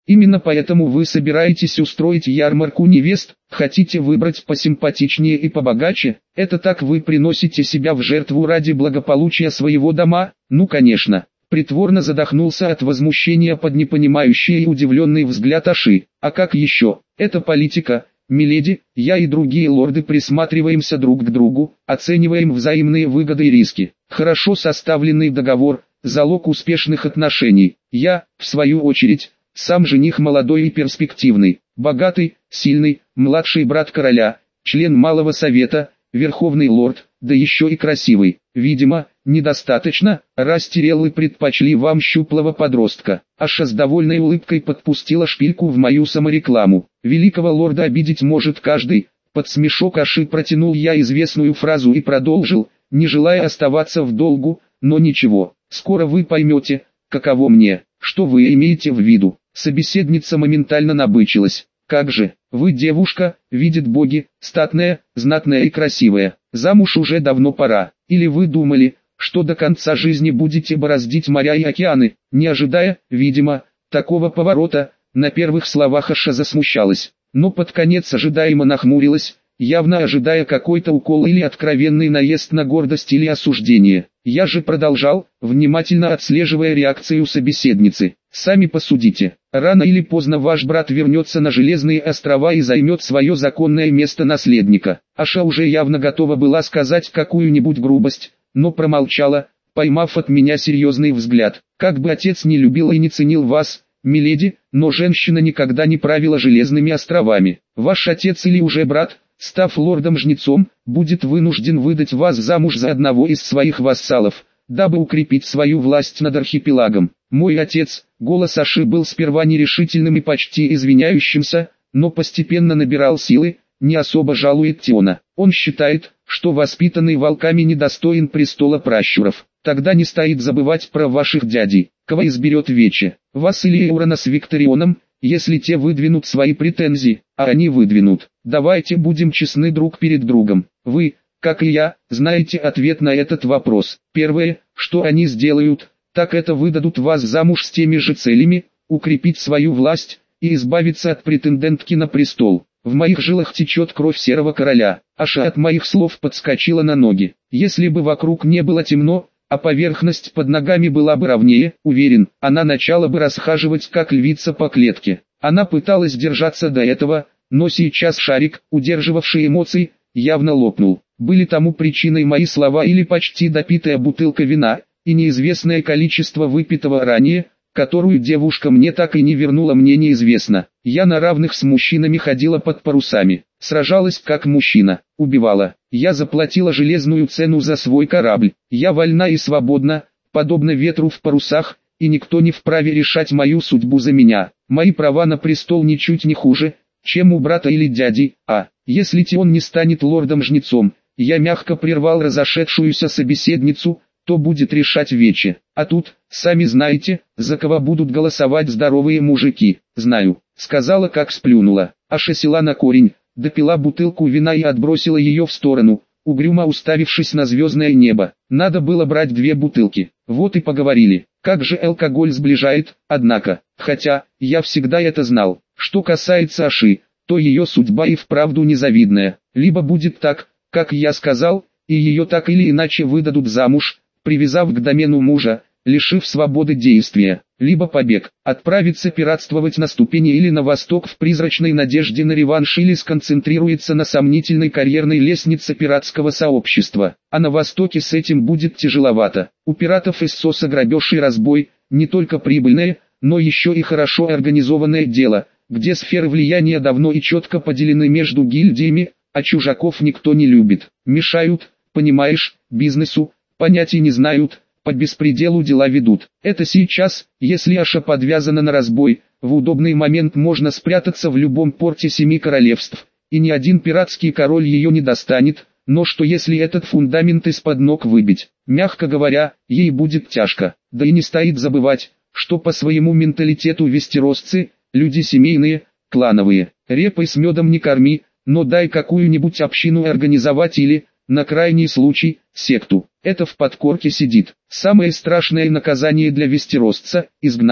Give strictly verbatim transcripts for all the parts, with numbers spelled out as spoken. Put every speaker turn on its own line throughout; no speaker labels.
Именно поэтому вы собираетесь устроить ярмарку невест, хотите выбрать посимпатичнее и побогаче, это так вы приносите себя в жертву ради благополучия своего дома, ну конечно. Притворно задохнулся от возмущения под непонимающий и удивленный взгляд Аши. А как еще? Это политика, миледи, я и другие лорды присматриваемся друг к другу, оцениваем взаимные выгоды и риски. Хорошо составленный договор – залог успешных отношений. Я, в свою очередь, сам жених молодой и перспективный, богатый, сильный, младший брат короля, член малого совета, верховный лорд, да еще и красивый. Видимо, недостаточно, раз Тиреллы предпочли вам щуплого подростка. Аша с довольной улыбкой подпустила шпильку в мою саморекламу. Великого лорда обидеть может каждый. Под смешок Аши протянул я известную фразу и продолжил, не желая оставаться в долгу, но ничего, скоро вы поймете, каково мне, что вы имеете в виду. Собеседница моментально набычилась. Как же, вы девушка, видят боги, статная, знатная и красивая, замуж уже давно пора. Или вы думали, что до конца жизни будете бороздить моря и океаны, не ожидая, видимо, такого поворота? На первых словах Аша засмущалась, но под конец ожидаемо нахмурилась, явно ожидая какой-то укол или откровенный наезд на гордость или осуждение. Я же продолжал, внимательно отслеживая реакцию собеседницы. Сами посудите, рано или поздно ваш брат вернется на Железные острова и займет свое законное место наследника. Аша уже явно готова была сказать какую-нибудь грубость, но промолчала, поймав от меня серьезный взгляд. Как бы отец не любил и не ценил вас, миледи, но женщина никогда не правила Железными островами. Ваш отец или уже брат, став лордом-жнецом, будет вынужден выдать вас замуж за одного из своих вассалов, дабы укрепить свою власть над архипелагом. Мой отец, голос Аши был сперва нерешительным и почти извиняющимся, но постепенно набирал силы, не особо жалует Тиона. Он считает, что воспитанный волками недостоин престола пращуров. Тогда не стоит забывать про ваших дядей, кого изберет Вече, вас или Эурона с Викторионом, если те выдвинут свои претензии, а они выдвинут. Давайте будем честны друг перед другом. Вы, как и я, знаете ответ на этот вопрос. Первое, что они сделают, так это выдадут вас замуж с теми же целями, укрепить свою власть и избавиться от претендентки на престол. В моих жилах течет кровь серого короля. Аша от моих слов подскочила на ноги. Если бы вокруг не было темно, а поверхность под ногами была бы ровнее, уверен, она начала бы расхаживать как львица по клетке. Она пыталась держаться до этого, но сейчас шарик, удерживавший эмоции, явно лопнул. Были тому причиной мои слова или почти допитая бутылка вина, и неизвестное количество выпитого ранее, которую девушка мне так и не вернула, мне неизвестно. Я на равных с мужчинами ходила под парусами, сражалась как мужчина, убивала. Я заплатила железную цену за свой корабль. Я вольна и свободна, подобно ветру в парусах, и никто не вправе решать мою судьбу за меня. Мои права на престол ничуть не хуже, чем у брата или дяди, а, если Тион не станет лордом-жнецом, я мягко прервал разошедшуюся собеседницу, то будет решать Вече. А тут, сами знаете, за кого будут голосовать здоровые мужики. Знаю, сказала как сплюнула. Аша села на корень, допила бутылку вина и отбросила ее в сторону, угрюмо уставившись на звездное небо. Надо было брать две бутылки. Вот и поговорили. Как же алкоголь сближает, однако. Хотя, я всегда это знал. Что касается Аши, то ее судьба и вправду незавидная. Либо будет так, как я сказал, и ее так или иначе выдадут замуж, привязав к домену мужа, лишив свободы действия, либо побег, отправиться пиратствовать на ступени или на восток в призрачной надежде на реванш, или сконцентрируется на сомнительной карьерной лестнице пиратского сообщества, а на востоке с этим будет тяжеловато. У пиратов Иссоса грабеж и разбой – не только прибыльное, но еще и хорошо организованное дело, где сферы влияния давно и четко поделены между гильдиями, а чужаков никто не любит. Мешают, понимаешь, бизнесу, понятия не знают, по беспределу дела ведут. Это сейчас, если Аша подвязана на разбой, в удобный момент можно спрятаться в любом порте Семи Королевств, и ни один пиратский король ее не достанет, но что если этот фундамент из-под ног выбить? Мягко говоря, ей будет тяжко. Да и не стоит забывать, что по своему менталитету вестеросцы – люди семейные, клановые. Репой с медом не корми, но дай какую-нибудь общину организовать или, на крайний случай, секту. Это в подкорке сидит. Самое страшное наказание для вестеросца – изгнание.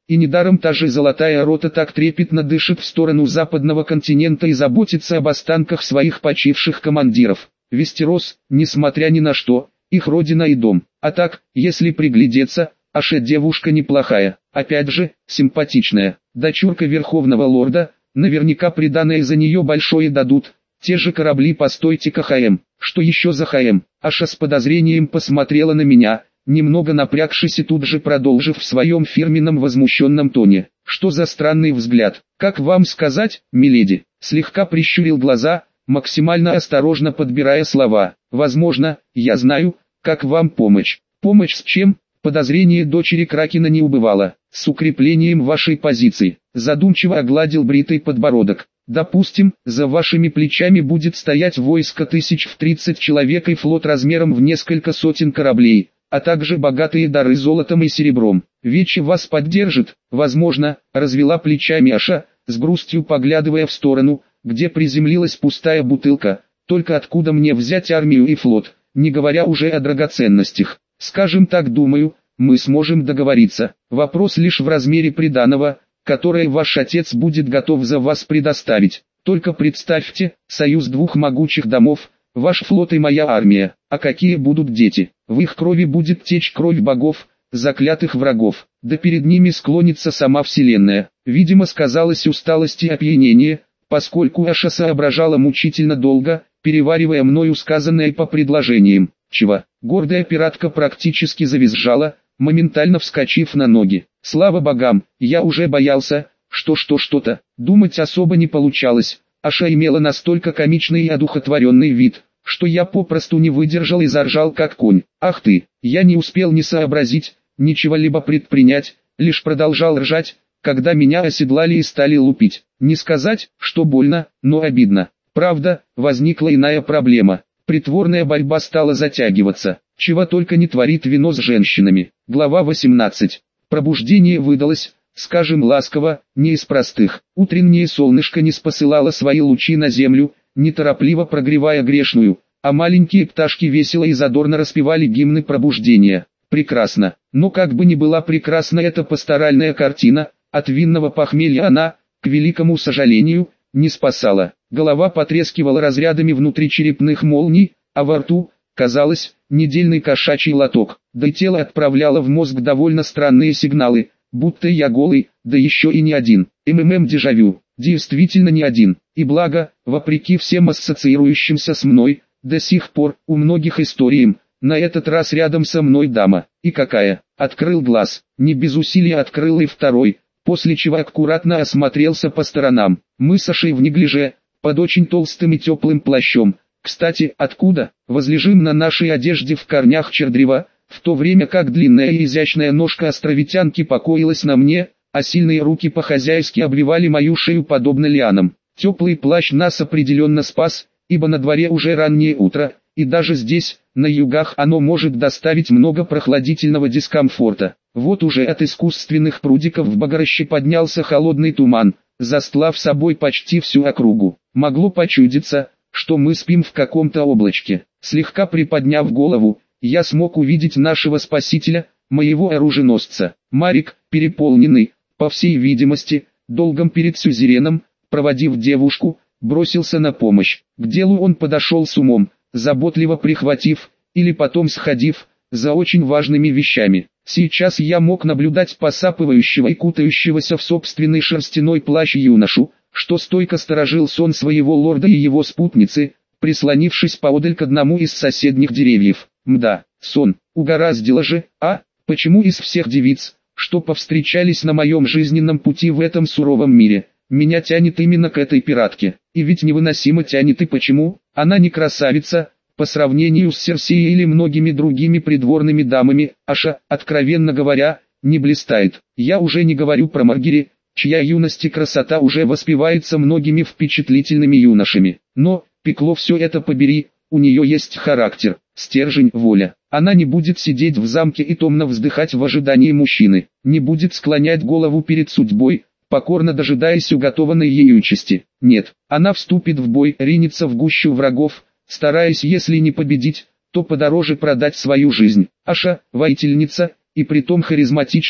И недаром та же золотая рота так трепетно дышит в сторону западного континента и заботится об останках своих почивших командиров. Вестерос, несмотря ни на что, их родина и дом. А так, если приглядеться, Аша девушка неплохая, опять же, симпатичная. Дочурка верховного лорда, наверняка приданое за нее большое дадут. Те же корабли, постойте-ка, ХМ. Что еще за ХМ? Аша с подозрением посмотрела на меня, немного напрягшись и тут же продолжив в своем фирменном возмущенном тоне. Что за странный взгляд? Как вам сказать, миледи? Слегка прищурил глаза, максимально осторожно подбирая слова. Возможно, я знаю, как вам помочь. Помощь с чем? Подозрение дочери Кракена не убывало. С укреплением вашей позиции. Задумчиво огладил бритый подбородок. Допустим, за вашими плечами будет стоять войско тысяч в тридцать человек и флот размером в несколько сотен кораблей, а также богатые дары золотом и серебром. Вече вас поддержит, возможно, развела плечами Аша, с грустью поглядывая в сторону, где приземлилась пустая бутылка. Только откуда мне взять армию и флот, не говоря уже о драгоценностях. Скажем так, думаю, мы сможем договориться. Вопрос лишь в размере приданого, которое ваш отец будет готов за вас предоставить. Только представьте, союз двух могучих домов, ваш флот и моя армия. А какие будут дети? В их крови будет течь кровь богов, заклятых врагов. Да перед ними склонится сама вселенная. Видимо, сказалась усталость и опьянение, поскольку Аша соображала мучительно долго, переваривая мною сказанное по предложениям. Чего? Гордая пиратка практически завизжала, моментально вскочив на ноги. Слава богам, я уже боялся, что что что-то. Думать особо не получалось. Аша имела настолько комичный и одухотворенный вид, что я попросту не выдержал и заржал как конь. Ах ты, я не успел ни сообразить, ничего-либо предпринять, лишь продолжал ржать, когда меня оседлали и стали лупить. Не сказать, что больно, но обидно. Правда, возникла иная проблема. Притворная борьба стала затягиваться. Чего только не творит вино с женщинами. Глава восемнадцать. Пробуждение выдалось, скажем ласково, не из простых. Утреннее солнышко не спосылало свои лучи на землю, неторопливо прогревая грешную, а маленькие пташки весело и задорно распевали гимны пробуждения. Прекрасно. Но как бы ни была прекрасна эта пасторальная картина, от винного похмелья она, к великому сожалению, не спасала. Голова потрескивала разрядами внутричерепных молний, а во рту, казалось, недельный кошачий лоток. Да и тело отправляло в мозг довольно странные сигналы, будто я голый, да еще и не один. МММ дежавю, действительно не один. И благо, вопреки всем ассоциирующимся с мной, до сих пор, у многих историям, на этот раз рядом со мной дама. И какая? Открыл глаз, не без усилия открыл и второй, после чего аккуратно осмотрелся по сторонам. Мы с Ашей в неглиже, под очень толстым и теплым плащом. Кстати, откуда? Возлежим на нашей одежде в корнях чердрева, в то время как длинная и изящная ножка островитянки покоилась на мне, а сильные руки по-хозяйски обвивали мою шею подобно лианам. Теплый плащ нас определенно спас, ибо на дворе уже раннее утро, и даже здесь, на югах, оно может доставить много прохладительного дискомфорта. Вот уже от искусственных прудиков в Багороще поднялся холодный туман, застлав собой почти всю округу. Могло почудиться, что мы спим в каком-то облачке. Слегка приподняв голову, я смог увидеть нашего спасителя, моего оруженосца. Марик, переполненный, по всей видимости, долгом перед сюзереном, проводив девушку, бросился на помощь. К делу он подошел с умом, заботливо прихватив, или потом сходив, за очень важными вещами. Сейчас я мог наблюдать посапывающего и кутающегося в собственный шерстяной плащ юношу, что стойко сторожил сон своего лорда и его спутницы, прислонившись поодаль к одному из соседних деревьев. Мда, сон, угораздило же, а? Почему из всех девиц, что повстречались на моем жизненном пути в этом суровом мире, меня тянет именно к этой пиратке? И ведь невыносимо тянет, и почему? Она не красавица, по сравнению с Серсеей или многими другими придворными дамами. Аша, откровенно говоря, не блистает. Я уже не говорю про Маргери, чья юность и красота уже воспевается многими впечатлительными юношами. Но, пекло все это побери, у нее есть характер, стержень, воля. Она не будет сидеть в замке и томно вздыхать в ожидании мужчины, не будет склонять голову перед судьбой, покорно дожидаясь уготованной ей участи. Нет, она вступит в бой, ринется в гущу врагов, стараясь, если не победить, то подороже продать свою жизнь. Аша, воительница, и притом харизматичная,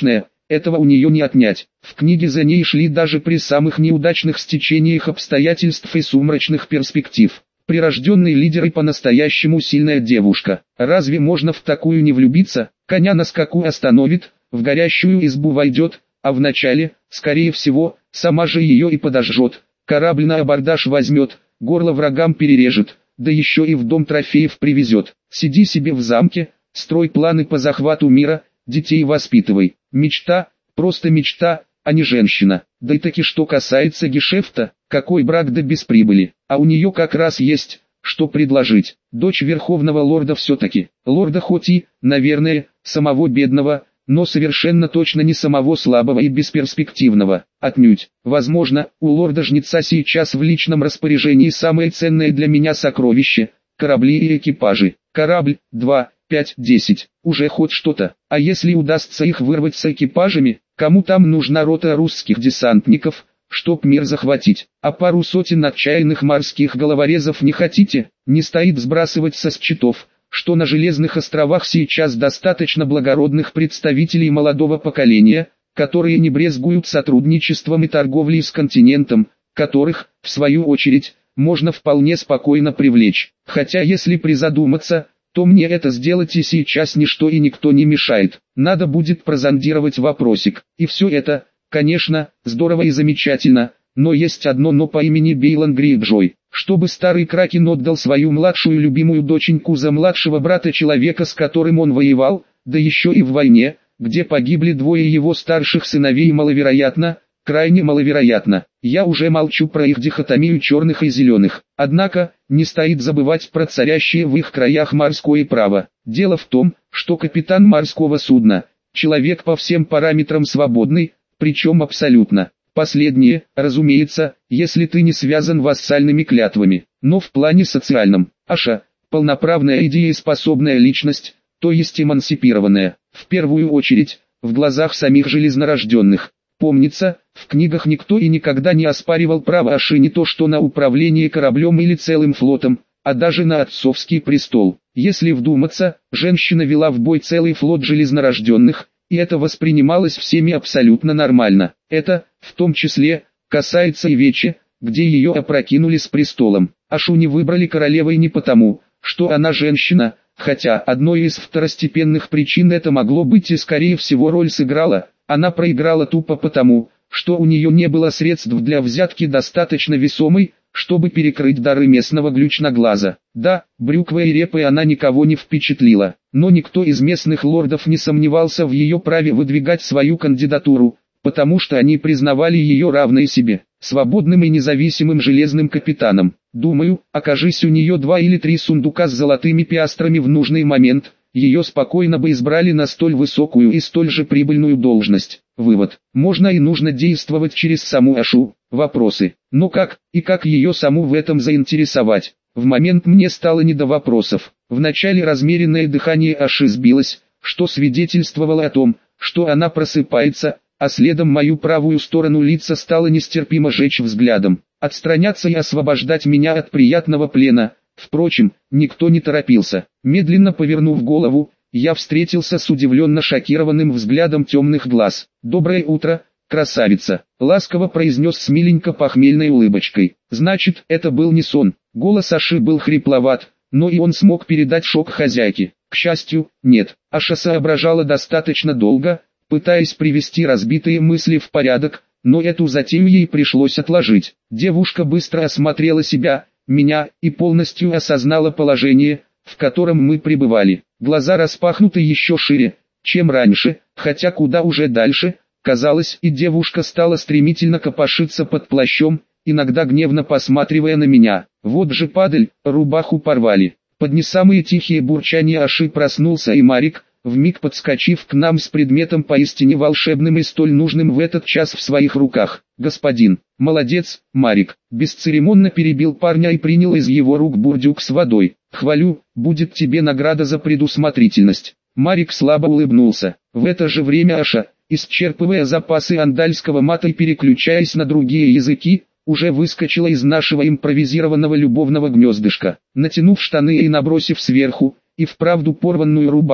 этого у нее не отнять. В книге за ней шли даже при самых неудачных стечениях обстоятельств и сумрачных перспектив. Прирожденный лидер и по-настоящему сильная девушка. Разве можно в такую не влюбиться? Коня на скаку остановит, в горящую избу войдет, а вначале, скорее всего, сама же ее и подожжет. Корабль на абордаж возьмет, горло врагам перережет, да еще и в дом трофеев привезет. Сиди себе в замке, строй планы по захвату мира, детей воспитывай. Мечта, просто мечта, а не женщина. Да и таки что касается гешефта, какой брак да без прибыли. А у нее как раз есть, что предложить. Дочь верховного лорда все-таки. Лорда хоть и, наверное, самого бедного, но совершенно точно не самого слабого и бесперспективного. Отнюдь. Возможно, у лорда-жнеца сейчас в личном распоряжении самое ценное для меня сокровище – корабли и экипажи. Корабль, два, пять, десять. Уже хоть что-то. А если удастся их вырвать с экипажами, кому там нужна рота русских десантников, чтоб мир захватить? А пару сотен отчаянных морских головорезов не хотите? Не стоит сбрасывать со счетов, что на Железных островах сейчас достаточно благородных представителей молодого поколения, которые не брезгуют сотрудничеством и торговлей с континентом, которых, в свою очередь, можно вполне спокойно привлечь. Хотя если призадуматься, то мне это сделать и сейчас ничто и никто не мешает. Надо будет прозондировать вопросик. И все это, конечно, здорово и замечательно, но есть одно но по имени Бейлон Грейджой. Чтобы старый Кракен отдал свою младшую любимую доченьку за младшего брата человека, с которым он воевал, да еще и в войне, где погибли двое его старших сыновей, маловероятно, крайне маловероятно. Я уже молчу про их дихотомию черных и зеленых. Однако, не стоит забывать про царящее в их краях морское право. Дело в том, что капитан морского судна, человек по всем параметрам свободный, причем абсолютно. Последнее, разумеется, если ты не связан вассальными клятвами, но в плане социальном. Аша, полноправная и дееспособная личность, то есть эмансипированная, в первую очередь, в глазах самих железнорожденных. Помнится, в книгах никто и никогда не оспаривал право Аши не то что на управление кораблем или целым флотом, а даже на отцовский престол. Если вдуматься, женщина вела в бой целый флот железнорожденных, и это воспринималось всеми абсолютно нормально. Это, в том числе, касается и Вечи, где ее опрокинули с престолом. Ашу не выбрали королевой не потому, что она женщина, хотя одной из второстепенных причин это могло быть и скорее всего роль сыграла. Она проиграла тупо потому, что у нее не было средств для взятки достаточно весомой, чтобы перекрыть дары местного глючноглаза. Да, брюквой и репой она никого не впечатлила, но никто из местных лордов не сомневался в ее праве выдвигать свою кандидатуру, потому что они признавали ее равной себе, свободным и независимым железным капитаном. Думаю, окажись у нее два или три сундука с золотыми пиастрами в нужный момент, ее спокойно бы избрали на столь высокую и столь же прибыльную должность. Вывод: можно и нужно действовать через саму Ашу. Вопросы: но как, и как ее саму в этом заинтересовать? В момент мне стало не до вопросов. Вначале размеренное дыхание Аши сбилось, что свидетельствовало о том, что она просыпается, а следом мою правую сторону лица стало нестерпимо жечь взглядом. Отстраняться и освобождать меня от приятного плена, впрочем, никто не торопился. Медленно повернув голову, я встретился с удивленно шокированным взглядом темных глаз. «Доброе утро, красавица», — ласково произнес с миленько похмельной улыбочкой. Значит, это был не сон. Голос Аши был хрипловат, но и он смог передать шок хозяйке. К счастью, нет. Аша соображала достаточно долго, пытаясь привести разбитые мысли в порядок, но эту затею ей пришлось отложить. Девушка быстро осмотрела себя, меня, и полностью осознала положение, в котором мы пребывали. Глаза распахнуты еще шире, чем раньше, хотя куда уже дальше, казалось, и девушка стала стремительно копошиться под плащом, иногда гневно посматривая на меня. Вот же падаль, рубаху порвали. Под не самые тихие бурчания Аши проснулся и Марик, вмиг подскочив к нам с предметом поистине волшебным и столь нужным в этот час в своих руках. «Господин, молодец, Марик», бесцеремонно перебил парня и принял из его рук бурдюк с водой. «Хвалю, будет тебе награда за предусмотрительность». Марик слабо улыбнулся. В это же время Аша, исчерпывая запасы андальского мата и переключаясь на другие языки, уже выскочила из нашего импровизированного любовного гнездышка. Натянув штаны и набросив сверху, и вправду порванную рубаху,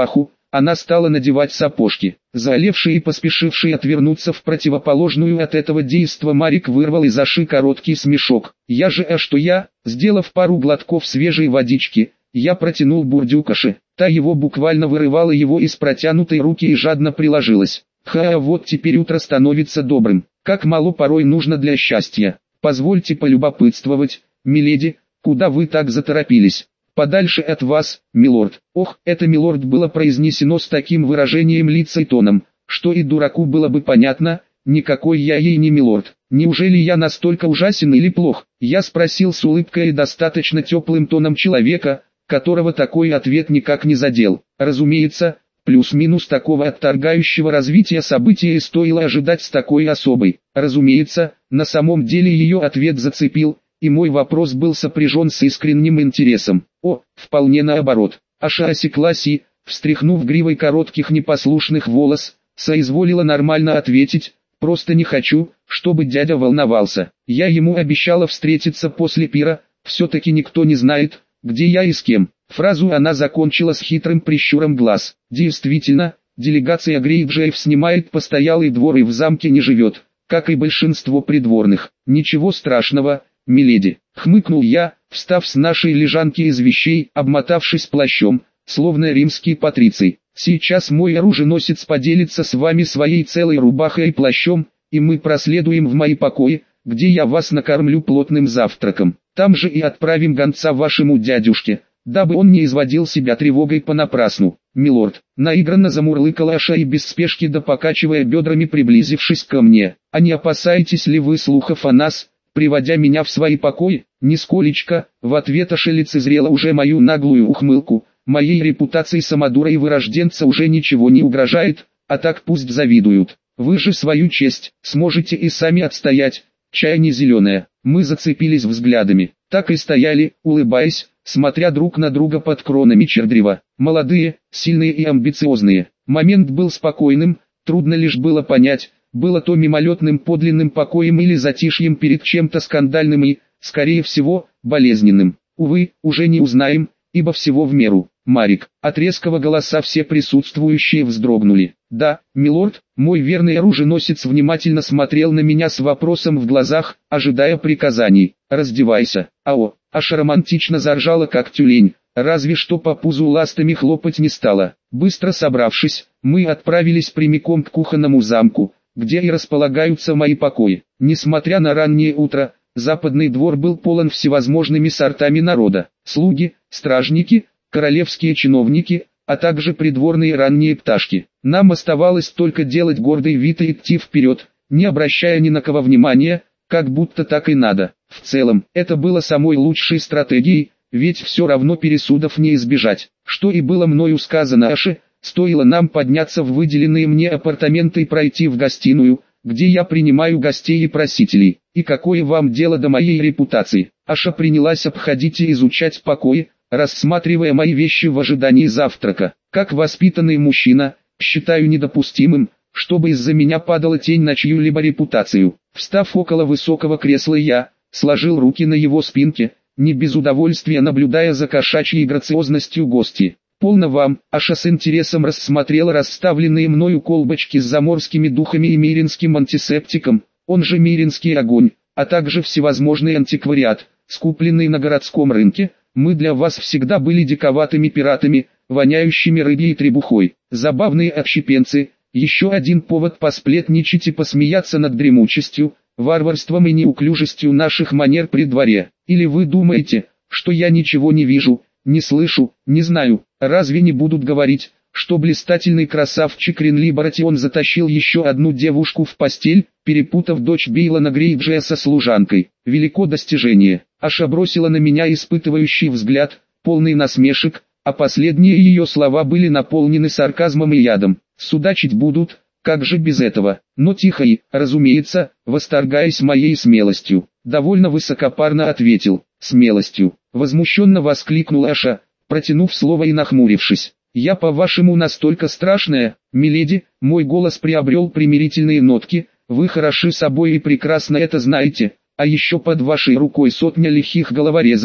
она стала надевать сапожки. Заолевший и поспешивший отвернуться в противоположную от этого действа Марик вырвал из Аши короткий смешок. «Я же, а что я?» Сделав пару глотков свежей водички, я протянул бурдюк Аше. Та его буквально вырывала его из протянутой руки и жадно приложилась. «Ха, вот теперь утро становится добрым. Как мало порой нужно для счастья. Позвольте полюбопытствовать, миледи, куда вы так заторопились?» «Подальше от вас, милорд». Ох, это милорд было произнесено с таким выражением лица и тоном, что и дураку было бы понятно, никакой я ей не милорд. Неужели я настолько ужасен или плох? Я спросил с улыбкой и достаточно теплым тоном человека, которого такой ответ никак не задел. Разумеется, плюс-минус такого отторгающего развития события и стоило ожидать с такой особой. Разумеется, на самом деле ее ответ зацепил, и мой вопрос был сопряжен с искренним интересом. О, вполне наоборот. Аша осеклась и, встряхнув гривой коротких непослушных волос, соизволила нормально ответить: «Просто не хочу, чтобы дядя волновался. Я ему обещала встретиться после пира, все-таки никто не знает, где я и с кем». Фразу она закончила с хитрым прищуром глаз. Действительно, делегация Грейджиев снимает постоялый двор и в замке не живет, как и большинство придворных. «Ничего страшного, миледи», — хмыкнул я, встав с нашей лежанки из вещей, обмотавшись плащом, словно римский патриций. «Сейчас мой оруженосец поделится с вами своей целой рубахой и плащом, и мы проследуем в мои покои, где я вас накормлю плотным завтраком. Там же и отправим гонца вашему дядюшке, дабы он не изводил себя тревогой понапрасну». «Милорд», — наигранно замурлыкала Аша и без спешки да покачивая бедрами приблизившись ко мне, «а не опасаетесь ли вы слухов о нас, приводя меня в свои покои?» «Нисколечко», — в ответ Аша лицезрела уже мою наглую ухмылку. «Моей репутации самодура и вырожденца уже ничего не угрожает, а так пусть завидуют. Вы же свою честь сможете и сами отстоять, чай не зеленая». Мы зацепились взглядами, так и стояли, улыбаясь, смотря друг на друга под кронами чердрева. Молодые, сильные и амбициозные. Момент был спокойным, трудно лишь было понять, было то мимолетным подлинным покоем или затишьем перед чем-то скандальным и, скорее всего, болезненным. Увы, уже не узнаем, ибо всего в меру. «Марик». От резкого голоса все присутствующие вздрогнули. «Да, милорд». Мой верный оруженосец внимательно смотрел на меня с вопросом в глазах, ожидая приказаний. «Раздевайся». «Ао». Аша романтично заржала как тюлень, разве что по пузу ластами хлопать не стала. Быстро собравшись, мы отправились прямиком к кухонному замку, где и располагаются мои покои. Несмотря на раннее утро, западный двор был полон всевозможными сортами народа. Слуги, стражники, королевские чиновники, а также придворные ранние пташки. Нам оставалось только делать гордый вид и идти вперед, не обращая ни на кого внимания, как будто так и надо. В целом, это было самой лучшей стратегией, ведь все равно пересудов не избежать. Что и было мною сказано Аше, стоило нам подняться в выделенные мне апартаменты и пройти в гостиную, где я принимаю гостей и просителей. «И какое вам дело до моей репутации?» Аша принялась обходить и изучать покои, рассматривая мои вещи в ожидании завтрака. Как воспитанный мужчина, считаю недопустимым, чтобы из-за меня падала тень на чью-либо репутацию. Встав около высокого кресла, я сложил руки на его спинке, не без удовольствия наблюдая за кошачьей грациозностью гости. «Полно вам», — Аша с интересом рассмотрела расставленные мною колбочки с заморскими духами и миринским антисептиком, он же миринский огонь, а также всевозможный антиквариат, скупленный на городском рынке. Мы для вас всегда были диковатыми пиратами, воняющими рыбьей требухой. Забавные отщепенцы, еще один повод посплетничать и посмеяться над дремучестью, варварством и неуклюжестью наших манер при дворе. Или вы думаете, что я ничего не вижу, не слышу, не знаю? Разве не будут говорить, что блистательный красавчик Ринли Баратион затащил еще одну девушку в постель, перепутав дочь Бейлона Грейджия со служанкой? Велико достижение». Аша бросила на меня испытывающий взгляд, полный насмешек, а последние ее слова были наполнены сарказмом и ядом. «Судачить будут, как же без этого?» Но тихо и, разумеется, восторгаясь моей смелостью, довольно высокопарно ответил: «Смелостью». Возмущенно воскликнула Аша, протянув слово и нахмурившись. «Я, по-вашему, настолько страшная, миледи?» Мой голос приобрел примирительные нотки. «Вы хороши собой и прекрасно это знаете, а еще под вашей рукой сотня лихих головорезов,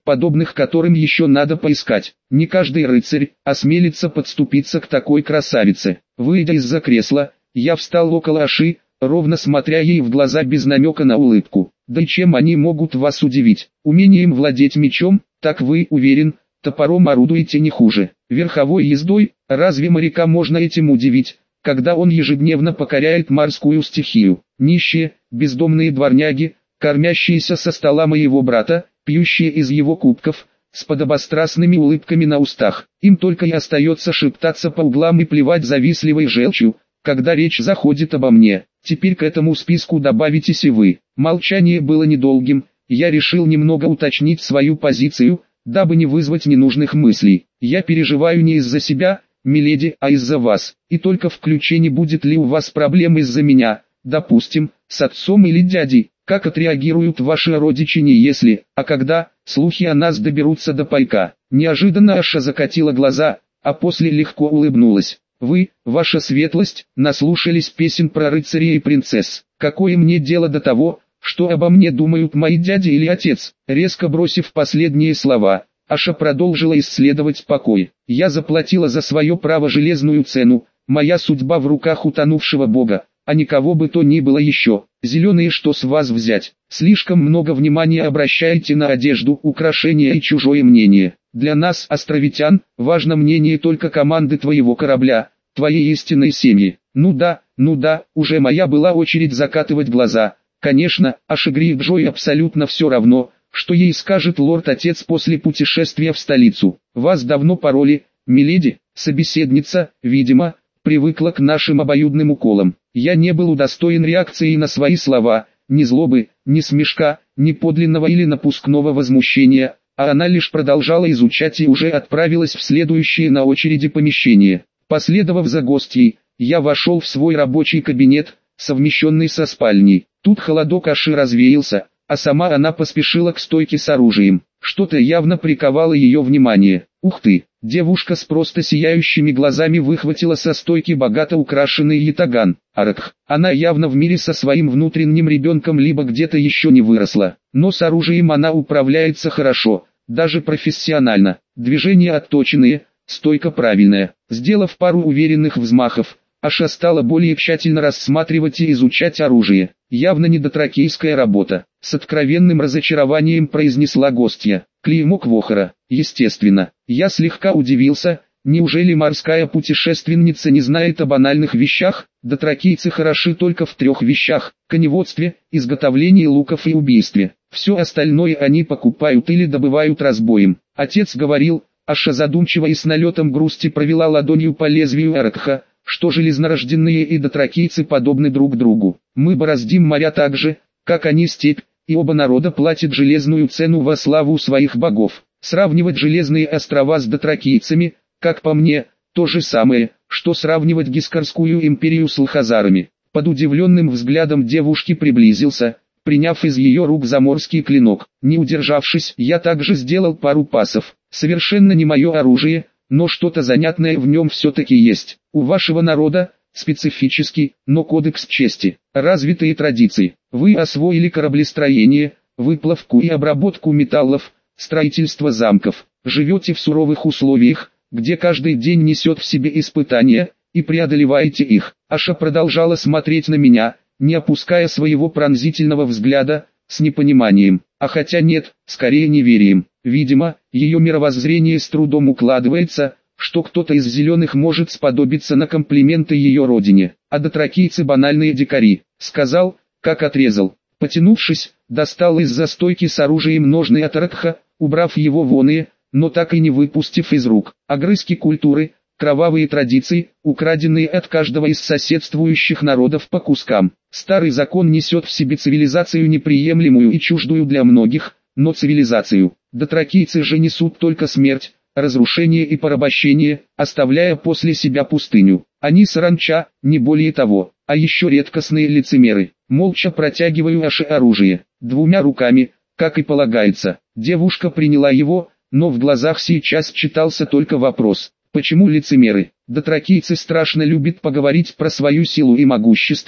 подобных которым еще надо поискать. Не каждый рыцарь осмелится подступиться к такой красавице. Выйдя из-за кресла, я встал около Аши, ровно смотря ей в глаза без намека на улыбку. Да и чем они могут вас удивить? Умением владеть мечом, так вы, уверен, топором орудуете не хуже. Верховой ездой, разве моряка можно этим удивить, когда он ежедневно покоряет морскую стихию? Нищие, бездомные дворняги, кормящиеся со стола моего брата, пьющие из его кубков, с подобострастными улыбками на устах. Им только и остается шептаться по углам и плевать завистливой желчью, когда речь заходит обо мне. Теперь к этому списку добавитесь и вы. Молчание было недолгим, я решил немного уточнить свою позицию, дабы не вызвать ненужных мыслей. Я переживаю не из-за себя, миледи, а из-за вас. И только в ключе, не будет ли у вас проблем из-за меня, допустим, с отцом или дядей. Как отреагируют ваши родичи, не если, а когда, слухи о нас доберутся до пайка. Неожиданно Аша закатила глаза, а после легко улыбнулась. Вы, ваша светлость, наслушались песен про рыцарей и принцесс. Какое мне дело до того, что обо мне думают мои дядя или отец? Резко бросив последние слова, Аша продолжила исследовать покой. Я заплатила за свое право железную цену, моя судьба в руках утонувшего бога, а никого бы то ни было еще. Зеленые, что с вас взять? Слишком много внимания обращаете на одежду, украшения и чужое мнение. Для нас, островитян, важно мнение только команды твоего корабля, твоей истинной семьи. Ну да, ну да, уже моя была очередь закатывать глаза. Конечно, Аше Грейджой абсолютно все равно, что ей скажет лорд-отец после путешествия в столицу. Вас давно пороли, миледи. Собеседница, видимо, привыкла к нашим обоюдным уколам. Я не был удостоен реакции на свои слова, ни злобы, ни смешка, ни подлинного или напускного возмущения, а она лишь продолжала изучать и уже отправилась в следующее на очереди помещение. Последовав за гостьей, я вошел в свой рабочий кабинет, совмещенный со спальней. Тут холодок Аши развеялся, а сама она поспешила к стойке с оружием. Что-то явно приковало ее внимание. Ух ты! Девушка с просто сияющими глазами выхватила со стойки богато украшенный ятаган. Аракх, она явно в мире со своим внутренним ребенком либо где-то еще не выросла. Но с оружием она управляется хорошо, даже профессионально. Движения отточенные, стойка правильная. Сделав пару уверенных взмахов, Аша стала более тщательно рассматривать и изучать оружие. Явно не дотракейская работа. С откровенным разочарованием произнесла гостья. Клеймо Квохора. Естественно, я слегка удивился. Неужели морская путешественница не знает о банальных вещах? Дотракейцы хороши только в трех вещах: коневодстве, изготовлении луков и убийстве. Все остальное они покупают или добывают разбоем. Отец говорил. Аша задумчиво и с налетом грусти провела ладонью по лезвию Аракха, что железнорожденные и дотракейцы подобны друг другу. Мы бороздим моря так же, как они степь, и оба народа платят железную цену во славу своих богов. Сравнивать железные острова с дотракейцами, как по мне, то же самое, что сравнивать Гискарскую империю с лхазарами. Под удивленным взглядом девушки приблизился, приняв из ее рук заморский клинок. Не удержавшись, я также сделал пару пасов. Совершенно не мое оружие, но что-то занятное в нем все-таки есть. У вашего народа специфический, но кодекс чести, развитые традиции. Вы освоили кораблестроение, выплавку и обработку металлов, строительство замков. Живете в суровых условиях, где каждый день несет в себе испытания, и преодолеваете их. Аша продолжала смотреть на меня, не опуская своего пронзительного взгляда, с непониманием, а хотя нет, скорее неверием. Видимо, ее мировоззрение с трудом укладывается, что кто-то из зеленых может сподобиться на комплименты ее родине, а дотракийцы банальные дикари, сказал, как отрезал. Потянувшись, достал из-за стойки с оружием ножны от Аракха, убрав его воные, но так и не выпустив из рук. Огрызки культуры, кровавые традиции, украденные от каждого из соседствующих народов по кускам. Старый закон несет в себе цивилизацию неприемлемую и чуждую для многих, но цивилизацию. Дотракийцы же несут только смерть, разрушение и порабощение, оставляя после себя пустыню. Они саранча, не более того, а еще редкостные лицемеры. Молча протягиваю Аше оружие, двумя руками, как и полагается. Девушка приняла его, но в глазах сейчас читался только вопрос. Почему лицемеры? Дотракийцы страшно любят поговорить про свою силу и могущество,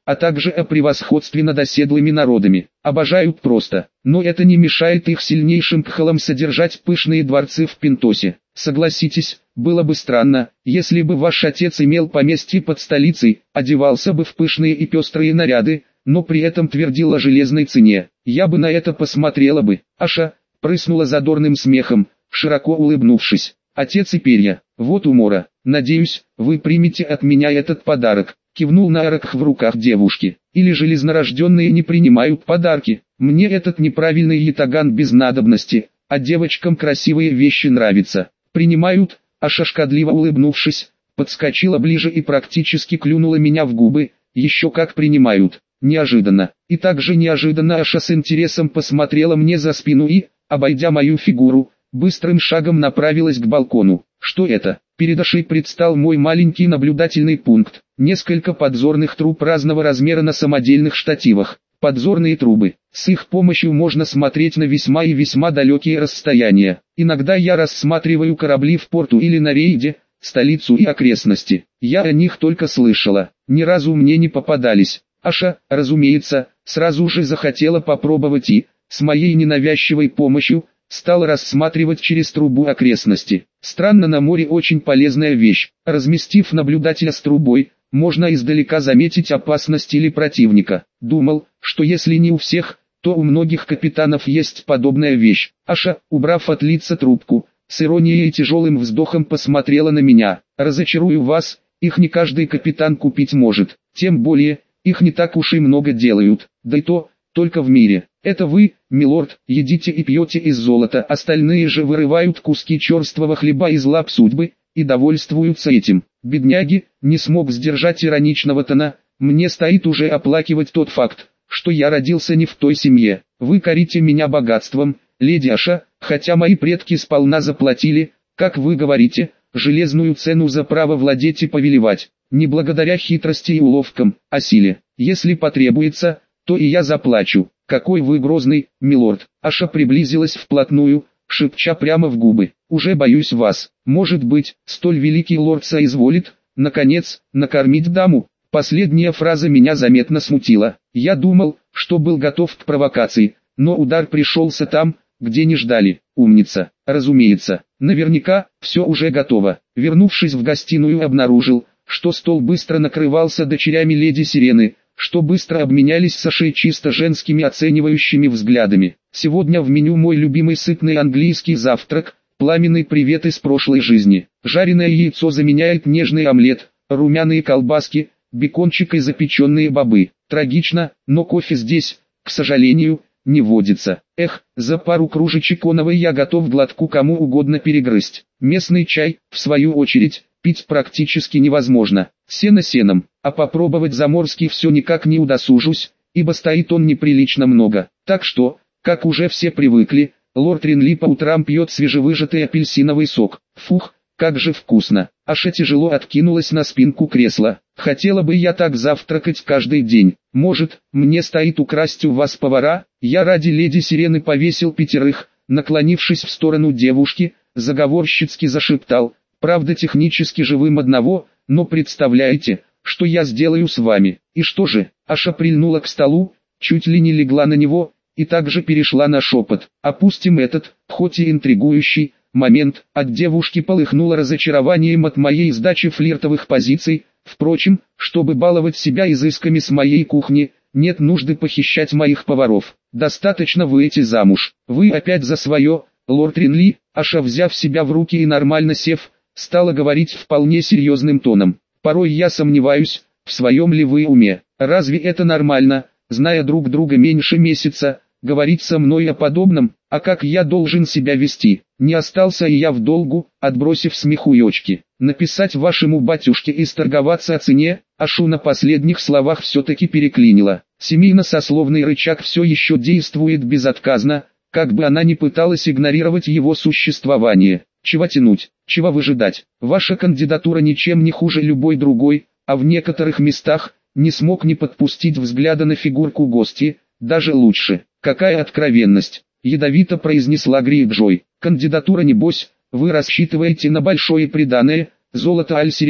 а также о превосходстве над оседлыми народами. Обожают просто, но это не мешает их сильнейшим кхалам содержать пышные дворцы в Пинтосе. Согласитесь, было бы странно, если бы ваш отец имел поместье под столицей, одевался бы в пышные и пестрые наряды, но при этом твердил о железной цене. Я бы на это посмотрела бы. Аша прыснула задорным смехом, широко улыбнувшись. Отец и перья, вот умора. Надеюсь, вы примете от меня этот подарок. Кивнул на аракх в руках девушки. Или железнорожденные не принимают подарки. Мне этот неправильный ятаган без надобности, а девочкам красивые вещи нравятся. Принимают. Аша, шкодливо улыбнувшись, подскочила ближе и практически клюнула меня в губы. Еще как принимают. Неожиданно. И также неожиданно Аша с интересом посмотрела мне за спину и, обойдя мою фигуру, быстрым шагом направилась к балкону. Что это? Перед Ашей предстал мой маленький наблюдательный пункт. Несколько подзорных труб разного размера на самодельных штативах. Подзорные трубы. С их помощью можно смотреть на весьма и весьма далекие расстояния. Иногда я рассматриваю корабли в порту или на рейде, столицу и окрестности. Я о них только слышала. Ни разу мне не попадались. Аша, разумеется, сразу же захотела попробовать и, с моей ненавязчивой помощью, стала рассматривать через трубу окрестности. Странно, на море очень полезная вещь. Разместив наблюдателя с трубой, можно издалека заметить опасность или противника. Думал, что если не у всех, то у многих капитанов есть подобная вещь. Аша, убрав от лица трубку, с иронией и тяжелым вздохом посмотрела на меня. Разочарую вас, их не каждый капитан купить может. Тем более, их не так уж и много делают. Да и то, только в мире. Это вы, милорд, едите и пьете из золота, остальные же вырывают куски черствого хлеба из лап судьбы, и довольствуются этим. Бедняги, не смог сдержать ироничного тона, мне стоит уже оплакивать тот факт, что я родился не в той семье. Вы корите меня богатством, леди Аша, хотя мои предки сполна заплатили, как вы говорите, железную цену за право владеть и повелевать. Не благодаря хитрости и уловкам, а силе. Если потребуется, то и я заплачу. Какой вы грозный, милорд. Аша приблизилась вплотную, шепча прямо в губы. Уже боюсь вас. Может быть, столь великий лорд соизволит, наконец, накормить даму. Последняя фраза меня заметно смутила. Я думал, что был готов к провокации, но удар пришелся там, где не ждали. Умница. Разумеется, наверняка, все уже готово. Вернувшись в гостиную, обнаружил, что стол быстро накрывался дочерями леди Сирены, что быстро обменялись с Ашей чисто женскими оценивающими взглядами. Сегодня в меню мой любимый сытный английский завтрак, пламенный привет из прошлой жизни. Жареное яйцо заменяет нежный омлет, румяные колбаски, бекончик и запеченные бобы. Трагично, но кофе здесь, к сожалению, не водится. Эх, за пару кружечек оного я готов глотку кому угодно перегрызть. Местный чай, в свою очередь, пить практически невозможно. Сено сеном, а попробовать заморский все никак не удосужусь, ибо стоит он неприлично много. Так что, как уже все привыкли, лорд Ринли по утрам пьет свежевыжатый апельсиновый сок. Фух, как же вкусно. Аша тяжело откинулась на спинку кресла. Хотела бы я так завтракать каждый день. Может, мне стоит украсть у вас повара? Я ради леди Сирены повесил пятерых. Наклонившись в сторону девушки, заговорщицки зашептал. Правда, технически живым одного, но представляете, что я сделаю с вами? И что же? Аша прильнула к столу, чуть ли не легла на него, и также перешла на шепот. Опустим этот, хоть и интригующий, момент. От девушки полыхнуло разочарованием от моей сдачи флиртовых позиций. Впрочем, чтобы баловать себя изысками с моей кухни, нет нужды похищать моих поваров. Достаточно выйти замуж. Вы опять за свое, лорд Ринли. Аша, взяв себя в руки и нормально сев, стала говорить вполне серьезным тоном. Порой я сомневаюсь, в своем ли вы уме. Разве это нормально, зная друг друга меньше месяца, говорить со мной о подобном? А как я должен себя вести? Не остался и я в долгу, отбросив смехуёчки. Написать вашему батюшке и сторговаться о цене? Ашу на последних словах все-таки переклинила. Семейно-сословный рычаг все еще действует безотказно, как бы она ни пыталась игнорировать его существование. Чего тянуть, чего выжидать? Ваша кандидатура ничем не хуже любой другой, а в некоторых местах не смог не подпустить взгляда на фигурку гости, даже лучше. Какая откровенность! Ядовито произнесла Грейджой. Кандидатура небось, вы рассчитываете на большое приданое, золото аль серебро.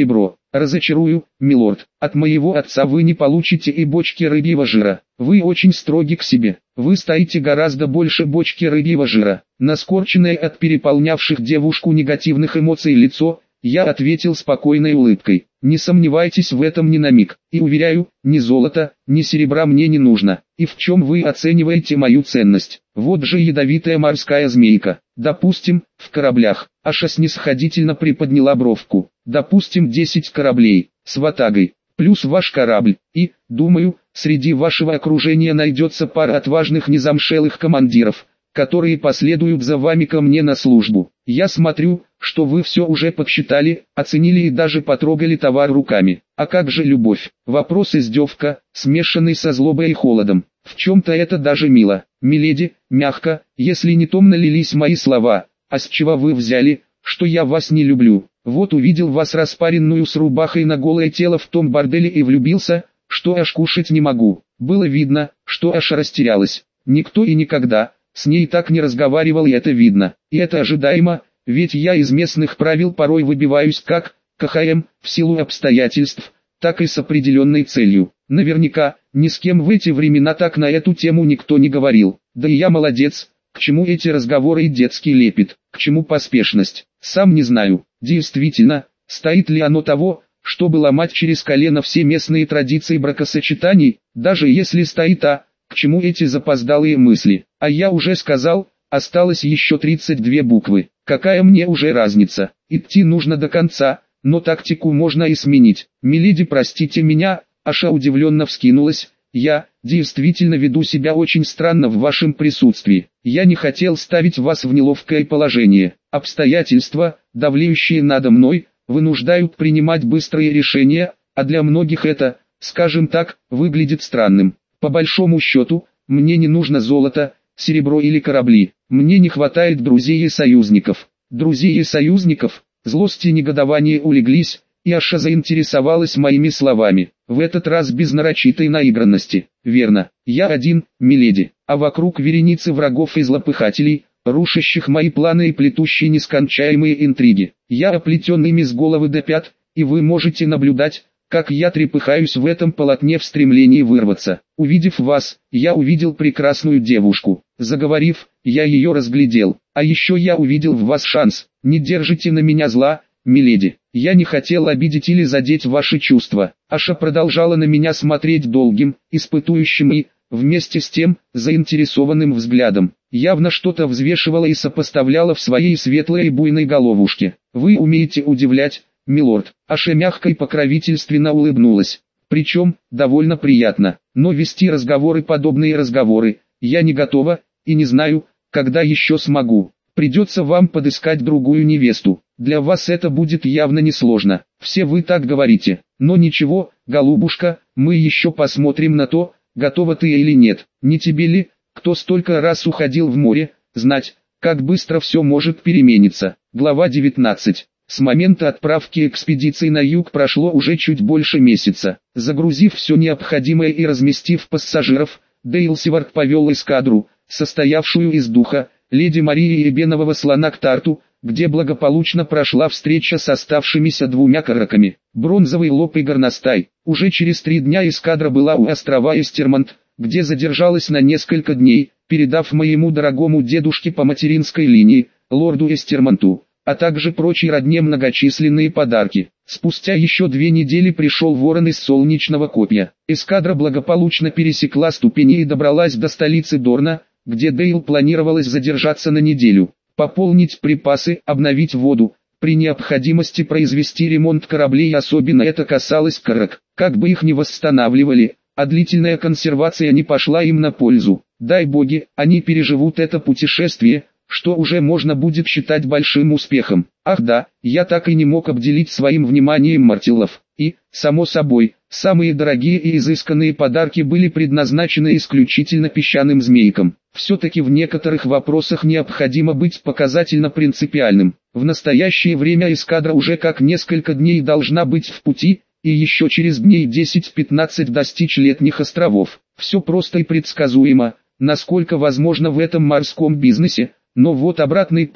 Разочарую, милорд. От моего отца вы не получите и бочки рыбьего жира. Вы очень строги к себе. Вы стоите гораздо больше бочки рыбьего жира. На скорченное от переполнявших девушку негативных эмоций лицо, я ответил спокойной улыбкой. Не сомневайтесь в этом ни на миг. И уверяю, ни золота, ни серебра мне не нужно. И в чем вы оцениваете мою ценность? Вот же ядовитая морская змейка. Допустим, в кораблях. Аша снисходительно приподняла бровку. Допустим, десять кораблей, с ватагой, плюс ваш корабль. И, думаю, среди вашего окружения найдется пара отважных незамшелых командиров, которые последуют за вами ко мне на службу. Я смотрю, что вы все уже подсчитали, оценили и даже потрогали товар руками. А как же любовь? Вопрос издевка, смешанный со злобой и холодом. В чем-то это даже мило. Миледи, мягко, если не томно лились мои слова. А с чего вы взяли, что я вас не люблю? Вот увидел вас распаренную с рубахой на голое тело в том борделе и влюбился, что аж кушать не могу. Было видно, что аж растерялась. Никто и никогда с ней так не разговаривал, и это видно. И это ожидаемо, ведь я из местных правил порой выбиваюсь как КХМ, в силу обстоятельств, так и с определенной целью. Наверняка, ни с кем в эти времена так на эту тему никто не говорил. Да и я молодец, к чему эти разговоры и детский лепет, к чему поспешность, сам не знаю. Действительно, стоит ли оно того, чтобы ломать через колено все местные традиции бракосочетаний, даже если стоит, а к чему эти запоздалые мысли? А я уже сказал, осталось еще тридцать две буквы. Какая мне уже разница? Идти нужно до конца, но тактику можно и сменить. Миледи, простите меня, Аша удивленно вскинулась. Я, действительно веду себя очень странно в вашем присутствии. Я не хотел ставить вас в неловкое положение. Обстоятельства, давлеющие надо мной, вынуждают принимать быстрые решения, а для многих это, скажем так, выглядит странным. По большому счету, мне не нужно золото, серебро или корабли. Мне не хватает друзей и союзников. Друзей и союзников, злость и негодование улеглись, и Аша заинтересовалась моими словами. В этот раз без нарочитой наигранности. Верно, я один, миледи, а вокруг вереницы врагов и злопыхателей, рушащих мои планы и плетущие нескончаемые интриги. Я оплетен ими с головы до пят, и вы можете наблюдать, как я трепыхаюсь в этом полотне в стремлении вырваться. Увидев вас, я увидел прекрасную девушку. Заговорив, я ее разглядел. А еще я увидел в вас шанс. Не держите на меня зла, миледи. Я не хотел обидеть или задеть ваши чувства. Аша продолжала на меня смотреть долгим, испытующим и, вместе с тем, заинтересованным взглядом. Явно что-то взвешивала и сопоставляла в своей светлой и буйной головушке. Вы умеете удивлять, милорд. Аша мягко и покровительственно улыбнулась. Причем, довольно приятно. Но вести разговоры, подобные разговоры, я не готова, и не знаю, когда еще смогу. Придется вам подыскать другую невесту. Для вас это будет явно несложно. Все вы так говорите. Но ничего, голубушка, мы еще посмотрим на то, готова ты или нет. Не тебе ли, кто столько раз уходил в море, знать, как быстро все может перемениться. Глава девятнадцать. С момента отправки экспедиции на юг прошло уже чуть больше месяца. Загрузив все необходимое и разместив пассажиров, Дейл Севард повел эскадру, состоявшую из духа, леди Марии и бенового слона к Тарту, где благополучно прошла встреча с оставшимися двумя караками. Бронзовый лоб и горностай. Уже через три дня эскадра была у острова Эстермонт, где задержалась на несколько дней, передав моему дорогому дедушке по материнской линии, лорду Эстермонту, а также прочей родне многочисленные подарки. Спустя еще две недели пришел ворон из солнечного копья. Эскадра благополучно пересекла ступени и добралась до столицы Дорна, где Дейл планировалось задержаться на неделю, пополнить припасы, обновить воду, при необходимости произвести ремонт кораблей, особенно это касалось карак. Как бы их ни восстанавливали, а длительная консервация не пошла им на пользу. Дай боги, они переживут это путешествие, что уже можно будет считать большим успехом. Ах да, я так и не мог обделить своим вниманием мартилов. И, само собой, самые дорогие и изысканные подарки были предназначены исключительно песчаным змейкам. Все-таки в некоторых вопросах необходимо быть показательно принципиальным. В настоящее время эскадра уже как несколько дней должна быть в пути, и еще через дней десять-пятнадцать достичь летних островов. Все просто и предсказуемо, насколько возможно в этом морском бизнесе, но вот обратный путь,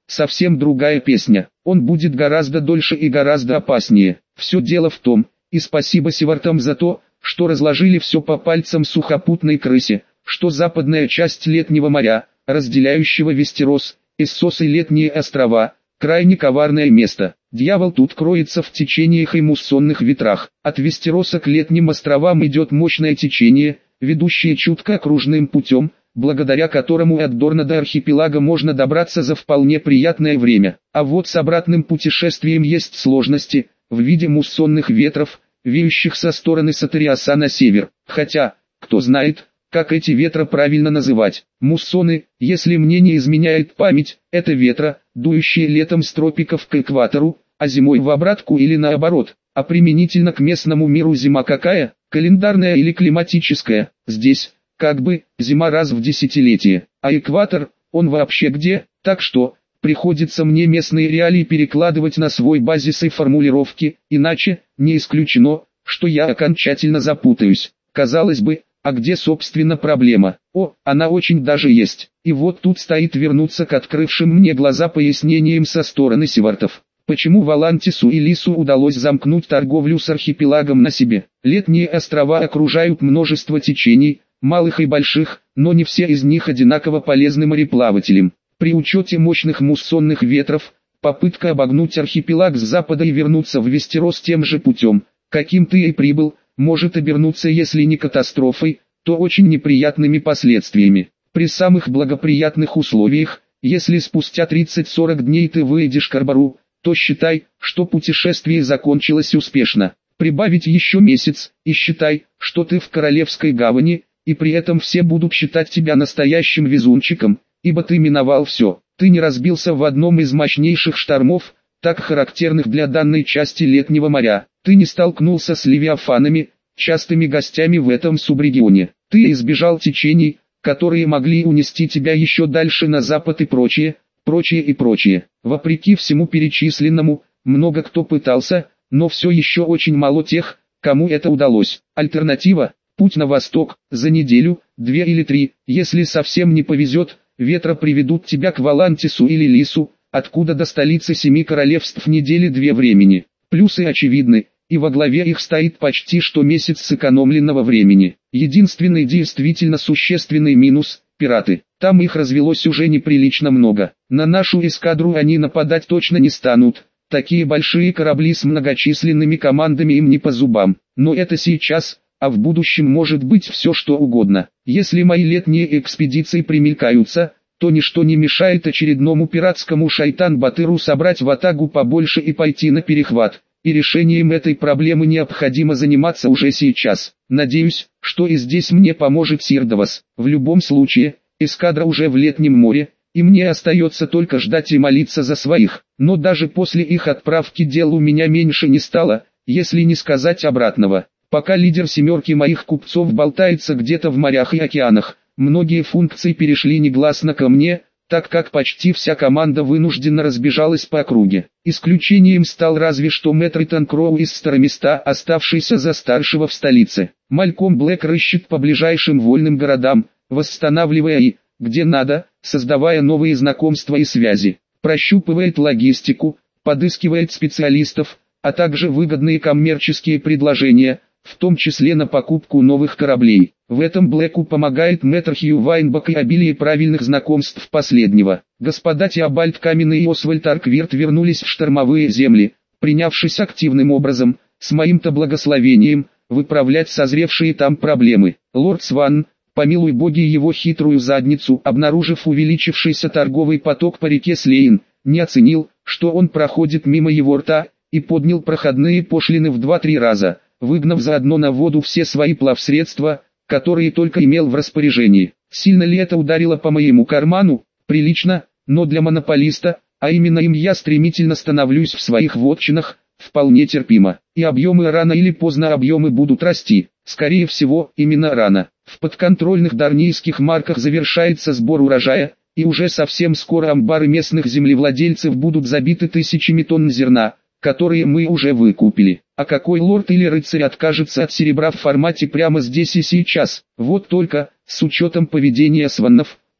совсем другая песня. Он будет гораздо дольше и гораздо опаснее. Все дело в том, и спасибо севартам за то, что разложили все по пальцам сухопутной крысе, что западная часть Летнего моря, разделяющего Вестерос, Иссос и Летние острова, крайне коварное место. Дьявол тут кроется в течениях и муссонных ветрах. От Вестероса к Летним островам идет мощное течение, ведущее чутко окружным путем, благодаря которому от Дорна до архипелага можно добраться за вполне приятное время. А вот с обратным путешествием есть сложности, в виде муссонных ветров, веющих со стороны Сатериаса на север. Хотя, кто знает, как эти ветра правильно называть. Муссоны, если мне не изменяет память, это ветра, дующие летом с тропиков к экватору, а зимой в обратку или наоборот. А применительно к местному миру зима какая? Календарная или климатическая? Здесь, как бы, зима раз в десятилетие. А экватор, он вообще где? Так что, приходится мне местные реалии перекладывать на свой базис и формулировки, иначе, не исключено, что я окончательно запутаюсь. Казалось бы, а где собственно проблема? О, она очень даже есть. И вот тут стоит вернуться к открывшим мне глаза пояснениям со стороны севартов. Почему Волантису и Лису удалось замкнуть торговлю с архипелагом на себе? Летние острова окружают множество течений, малых и больших, но не все из них одинаково полезны мореплавателям. При учете мощных муссонных ветров, попытка обогнуть архипелаг с запада и вернуться в Вестерос тем же путем, каким ты и прибыл, может обернуться если не катастрофой, то очень неприятными последствиями. При самых благоприятных условиях, если спустя тридцать-сорок дней ты выйдешь к Арбору, то считай, что путешествие закончилось успешно. Прибавить еще месяц, и считай, что ты в Королевской гавани, и при этом все будут считать тебя настоящим везунчиком, ибо ты миновал все. Ты не разбился в одном из мощнейших штормов, так характерных для данной части Летнего моря. Ты не столкнулся с левиафанами, частыми гостями в этом субрегионе. Ты избежал течений, которые могли унести тебя еще дальше на запад и прочее, прочее и прочее. Вопреки всему перечисленному, много кто пытался, но все еще очень мало тех, кому это удалось. Альтернатива – путь на восток, за неделю, две или три, если совсем не повезет, ветра приведут тебя к Волантису или Лису, откуда до столицы Семи Королевств недели две времени. Плюсы очевидны, и во главе их стоит почти что месяц сэкономленного времени. Единственный действительно существенный минус – пираты. Там их развелось уже неприлично много. На нашу эскадру они нападать точно не станут. Такие большие корабли с многочисленными командами им не по зубам. Но это сейчас, а в будущем может быть все что угодно. Если мои летние экспедиции примелькаются, то ничто не мешает очередному пиратскому шайтан-батыру собрать ватагу побольше и пойти на перехват. И решением этой проблемы необходимо заниматься уже сейчас. Надеюсь, что и здесь мне поможет Сирдовас. В любом случае, эскадра уже в Летнем море, и мне остается только ждать и молиться за своих. Но даже после их отправки дел у меня меньше не стало, если не сказать обратного. Пока лидер семерки моих купцов болтается где-то в морях и океанах, многие функции перешли негласно ко мне, так как почти вся команда вынужденно разбежалась по округе. Исключением стал разве что мэтр Танкроу из Староместа, оставшийся за старшего в столице. Мальком Блэк рыщет по ближайшим вольным городам, восстанавливая и, где надо, создавая новые знакомства и связи. Прощупывает логистику, подыскивает специалистов, а также выгодные коммерческие предложения, в том числе на покупку новых кораблей. В этом Блэку помогает мэтр Хью Вайнбак и обилие правильных знакомств последнего. Господа Теобальд Каменный и Освальд Арквирт вернулись в штормовые земли, принявшись активным образом, с моим-то благословением, выправлять созревшие там проблемы. Лорд Сван, помилуй боги его хитрую задницу, обнаружив увеличившийся торговый поток по реке Слейн, не оценил, что он проходит мимо его рта, и поднял проходные пошлины в два-три раза, выгнав заодно на воду все свои плавсредства, которые только имел в распоряжении. Сильно ли это ударило по моему карману? Прилично, но для монополиста, а именно им я стремительно становлюсь в своих вотчинах, вполне терпимо. И объемы рано или поздно объемы будут расти. Скорее всего, именно рано. В подконтрольных дарнийских марках завершается сбор урожая, и уже совсем скоро амбары местных землевладельцев будут забиты тысячами тонн зерна, которые мы уже выкупили. А какой лорд или рыцарь откажется от серебра в формате прямо здесь и сейчас? Вот только, с учетом поведения сваннов,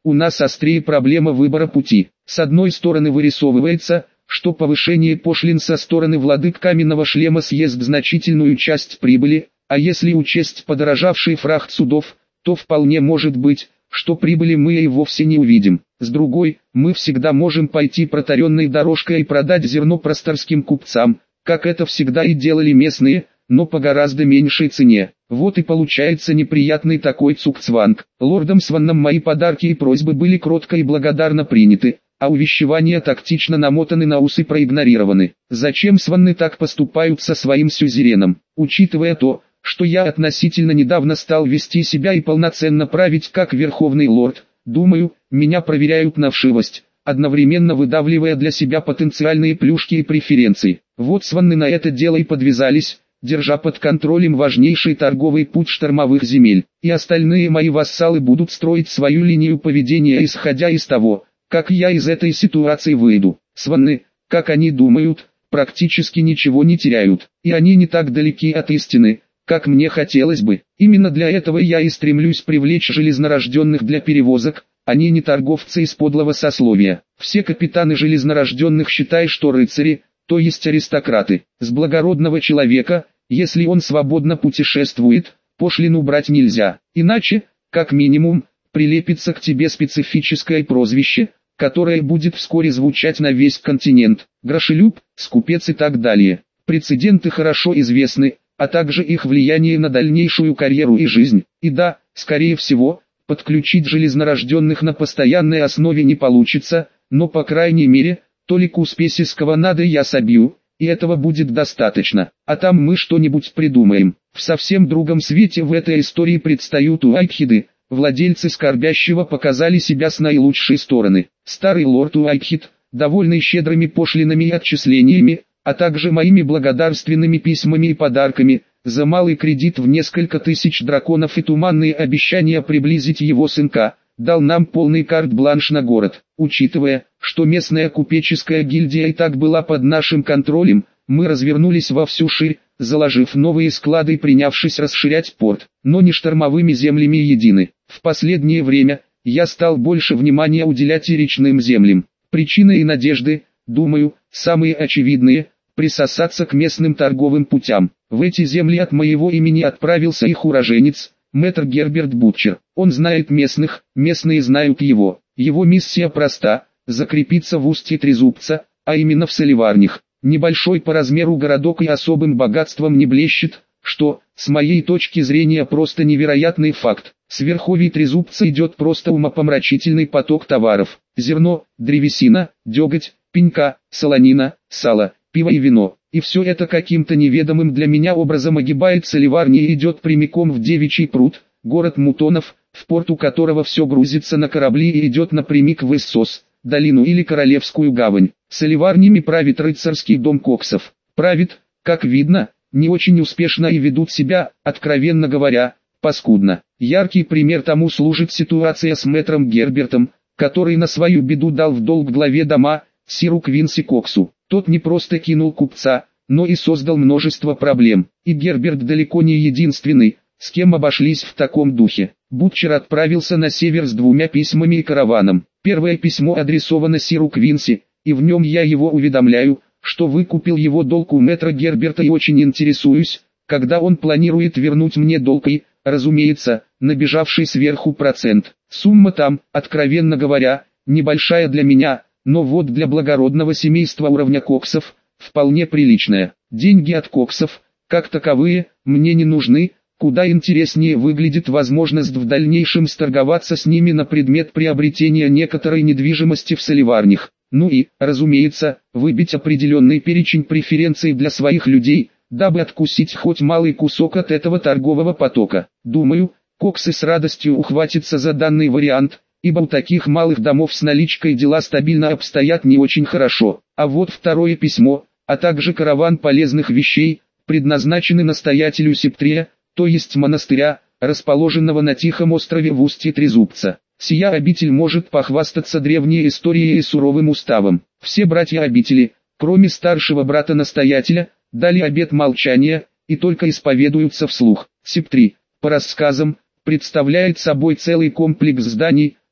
у нас острее проблема выбора пути. С одной стороны вырисовывается, что повышение пошлин со стороны владык каменного шлема съест значительную часть прибыли, а если учесть подорожавший фрахт судов, то вполне может быть, что прибыли мы и вовсе не увидим. С другой, мы всегда можем пойти протаренной дорожкой и продать зерно просторским купцам, как это всегда и делали местные, но по гораздо меньшей цене. Вот и получается неприятный такой цукцванг. Лордом Сванном мои подарки и просьбы были кротко и благодарно приняты, а увещевания тактично намотаны на ус и проигнорированы. Зачем Сванны так поступают со своим сюзереном? Учитывая то, что я относительно недавно стал вести себя и полноценно править как верховный лорд, думаю, меня проверяют на вшивость, одновременно выдавливая для себя потенциальные плюшки и преференции. Вот Сванны на это дело и подвязались, держа под контролем важнейший торговый путь штормовых земель, и остальные мои вассалы будут строить свою линию поведения исходя из того, как я из этой ситуации выйду. Сванны, как они думают, практически ничего не теряют, и они не так далеки от истины, как мне хотелось бы. Именно для этого я и стремлюсь привлечь железнорожденных для перевозок, они не торговцы из подлого сословия. Все капитаны железнорожденных считай, что рыцари, то есть аристократы. С благородного человека, если он свободно путешествует, пошлину брать нельзя, иначе, как минимум, прилепится к тебе специфическое прозвище, которое будет вскоре звучать на весь континент: грошелюб, скупец и так далее. Прецеденты хорошо известны, а также их влияние на дальнейшую карьеру и жизнь. И да, скорее всего, подключить железнорожденных на постоянной основе не получится, но по крайней мере, толику спесиского надо я собью, и этого будет достаточно, а там мы что-нибудь придумаем. В совсем другом свете в этой истории предстают Уайкхеды. Владельцы скорбящего показали себя с наилучшей стороны. Старый лорд Уайкхед, довольный щедрыми пошлинами и отчислениями, а также моими благодарственными письмами и подарками, за малый кредит в несколько тысяч драконов и туманные обещания приблизить его сынка, дал нам полный карт-бланш на город. Учитывая, что местная купеческая гильдия и так была под нашим контролем, мы развернулись во всю ширь, заложив новые склады и принявшись расширять порт, но не штормовыми землями едины. В последнее время, я стал больше внимания уделять и речным землям. Причины и надежды, думаю, самые очевидные: присосаться к местным торговым путям. В эти земли от моего имени отправился их уроженец, мэтр Герберт Бутчер. Он знает местных, местные знают его. Его миссия проста: закрепиться в устье Трезубца, а именно в Соливарнях. Небольшой по размеру городок и особым богатством не блещет, что, с моей точки зрения, просто невероятный факт. С верховий Трезубца идет просто умопомрачительный поток товаров: зерно, древесина, деготь, пенька, солонина, сало, пиво и вино. И все это каким-то неведомым для меня образом огибает Соливарни и идет прямиком в Девичий пруд, город мутонов, в порту которого все грузится на корабли и идет напрямик в Иссос, долину или Королевскую гавань. Соливарнями правит рыцарский дом Коксов. Правит, как видно, не очень успешно и ведут себя, откровенно говоря, паскудно. Яркий пример тому служит ситуация с мэтром Гербертом, который на свою беду дал в долг главе дома, сиру Квинси Коксу. Тот не просто кинул купца, но и создал множество проблем. И Герберт далеко не единственный, с кем обошлись в таком духе. Бутчер отправился на север с двумя письмами и караваном. Первое письмо адресовано сиру Квинси, и в нем я его уведомляю, что выкупил его долг у мэтра Герберта и очень интересуюсь, когда он планирует вернуть мне долг и, разумеется, набежавший сверху процент. Сумма там, откровенно говоря, небольшая для меня, но вот для благородного семейства уровня Коксов, вполне приличная. Деньги от Коксов, как таковые, мне не нужны, куда интереснее выглядит возможность в дальнейшем сторговаться с ними на предмет приобретения некоторой недвижимости в Соливарнях. Ну и, разумеется, выбить определенный перечень преференций для своих людей, дабы откусить хоть малый кусок от этого торгового потока. Думаю, Коксы с радостью ухватятся за данный вариант, ибо у таких малых домов с наличкой дела стабильно обстоят не очень хорошо. А вот второе письмо, а также караван полезных вещей, предназначены настоятелю Септрия, то есть монастыря, расположенного на Тихом острове в устье Трезубца. Сия обитель может похвастаться древней историей и суровым уставом. Все братья обители, кроме старшего брата-настоятеля, дали обет молчания, и только исповедуются вслух. Септрий, по рассказам, представляет собой целый комплекс зданий,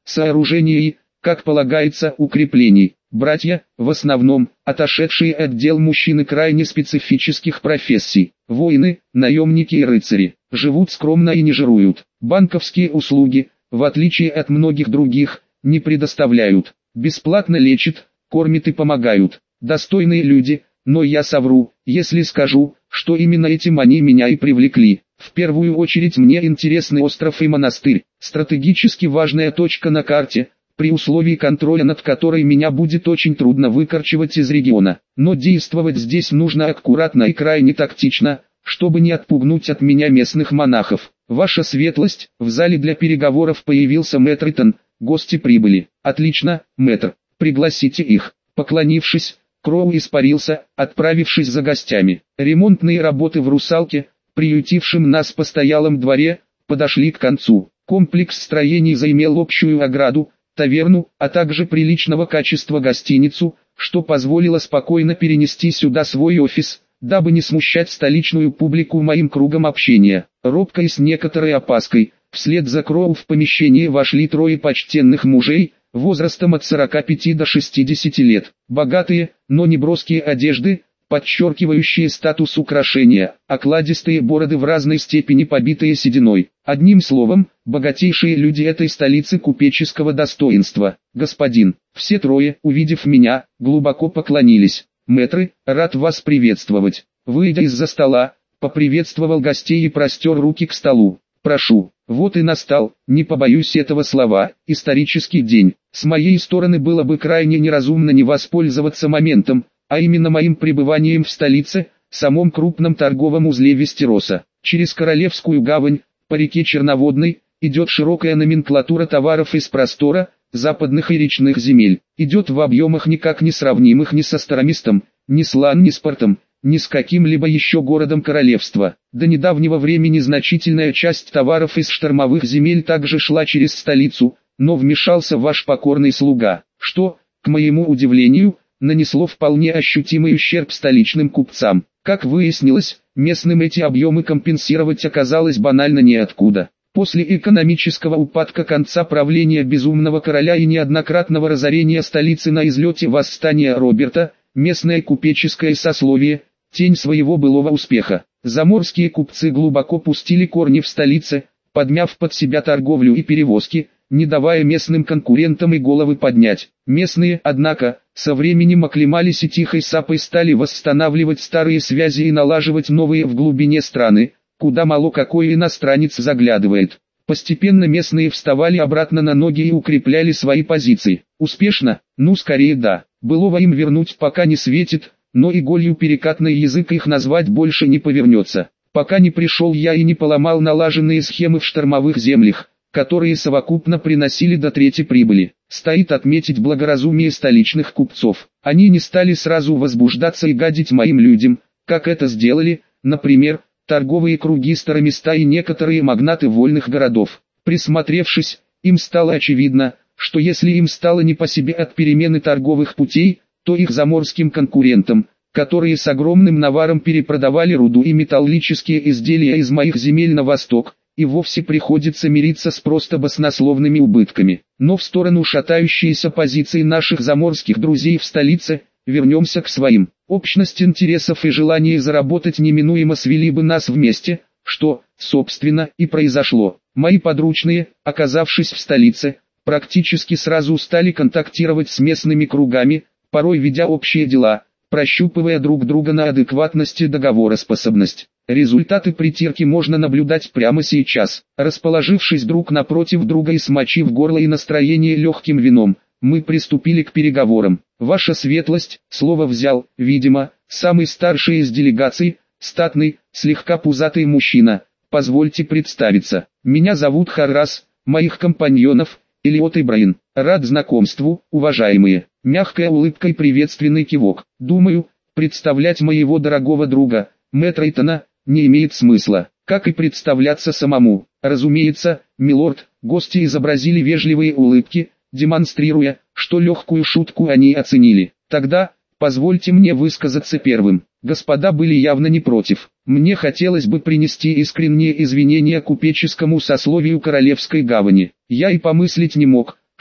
сооружений и, как полагается, укреплений. Братья, в основном, отошедшие от дел мужчины крайне специфических профессий, воины, наемники и рыцари, живут скромно и не жируют. Банковские услуги, в отличие от многих других, не предоставляют. Бесплатно лечат, кормят и помогают. Достойные люди, но я совру, если скажу, что именно этим они меня и привлекли. В первую очередь мне интересны остров и монастырь, стратегически важная точка на карте, при условии контроля над которой меня будет очень трудно выкорчевать из региона. Но действовать здесь нужно аккуратно и крайне тактично, чтобы не отпугнуть от меня местных монахов. Ваша светлость, в зале для переговоров появился мэтр Итан, гости прибыли. Отлично, мэтр, пригласите их. Поклонившись, Кроу испарился, отправившись за гостями. Ремонтные работы в «Русалке», приютившем нас постоялом дворе, подошли к концу. Комплекс строений заимел общую ограду, таверну, а также приличного качества гостиницу, что позволило спокойно перенести сюда свой офис, дабы не смущать столичную публику моим кругом общения. Робко и с некоторой опаской, вслед за Кроу в помещение вошли трое почтенных мужей, возрастом от сорока пяти до шестидесяти лет. Богатые, но не броские одежды, подчеркивающие статус украшения, окладистые бороды в разной степени побитые сединой. Одним словом, богатейшие люди этой столицы купеческого достоинства. Господин, все трое, увидев меня, глубоко поклонились. Мэтры, рад вас приветствовать. Выйдя из-за стола, поприветствовал гостей и простер руки к столу. Прошу. Вот и настал, не побоюсь этого слова, исторический день. С моей стороны было бы крайне неразумно не воспользоваться моментом, а именно моим пребыванием в столице, самом крупном торговом узле Вестероса. Через Королевскую гавань, по реке Черноводной, идет широкая номенклатура товаров из простора, западных и речных земель. Идет в объемах никак не сравнимых ни со Старомистом, ни с Лан, ни с Портом, ни с каким-либо еще городом королевства. До недавнего времени значительная часть товаров из штормовых земель также шла через столицу, но вмешался ваш покорный слуга, что, к моему удивлению, нанесло вполне ощутимый ущерб столичным купцам. Как выяснилось, местным эти объемы компенсировать оказалось банально неоткуда. После экономического упадка конца правления безумного короля и неоднократного разорения столицы на излете восстания Роберта, местное купеческое сословие, тень своего былого успеха. Заморские купцы глубоко пустили корни в столице, подмяв под себя торговлю и перевозки, не давая местным конкурентам и головы поднять. Местные, однако, со временем оклемались и тихой сапой стали восстанавливать старые связи и налаживать новые в глубине страны, куда мало какой иностранец заглядывает. Постепенно местные вставали обратно на ноги и укрепляли свои позиции. Успешно? Ну скорее да. Былого им вернуть пока не светит, но иголью перекатный язык их назвать больше не повернется. Пока не пришел я и не поломал налаженные схемы в штормовых землях, которые совокупно приносили до трети прибыли. Стоит отметить благоразумие столичных купцов. Они не стали сразу возбуждаться и гадить моим людям, как это сделали, например, торговые круги Староместа и некоторые магнаты вольных городов. Присмотревшись, им стало очевидно, что если им стало не по себе от перемены торговых путей, то их заморским конкурентам, которые с огромным наваром перепродавали руду и металлические изделия из моих земель на восток, и вовсе приходится мириться с просто баснословными убытками. Но в сторону шатающейся позиции наших заморских друзей в столице, вернемся к своим. Общность интересов и желание заработать неминуемо свели бы нас вместе, что, собственно, и произошло. Мои подручные, оказавшись в столице, практически сразу стали контактировать с местными кругами, порой ведя общие дела, прощупывая друг друга на адекватность и договороспособность. Результаты притирки можно наблюдать прямо сейчас. Расположившись друг напротив друга и смочив горло и настроение легким вином, мы приступили к переговорам. Ваша светлость, слово взял, видимо, самый старший из делегаций, статный, слегка пузатый мужчина. Позвольте представиться. Меня зовут Харрас, моих компаньонов, Элиот и Брайан. Рад знакомству, уважаемые. Мягкая улыбка и приветственный кивок. Думаю, представлять моего дорогого друга, мэтра Итана, не имеет смысла, как и представляться самому. Разумеется, милорд, гости изобразили вежливые улыбки, демонстрируя, что легкую шутку они оценили. Тогда, позвольте мне высказаться первым. Господа были явно не против. Мне хотелось бы принести искренние извинения купеческому сословию Королевской гавани. Я и помыслить не мог,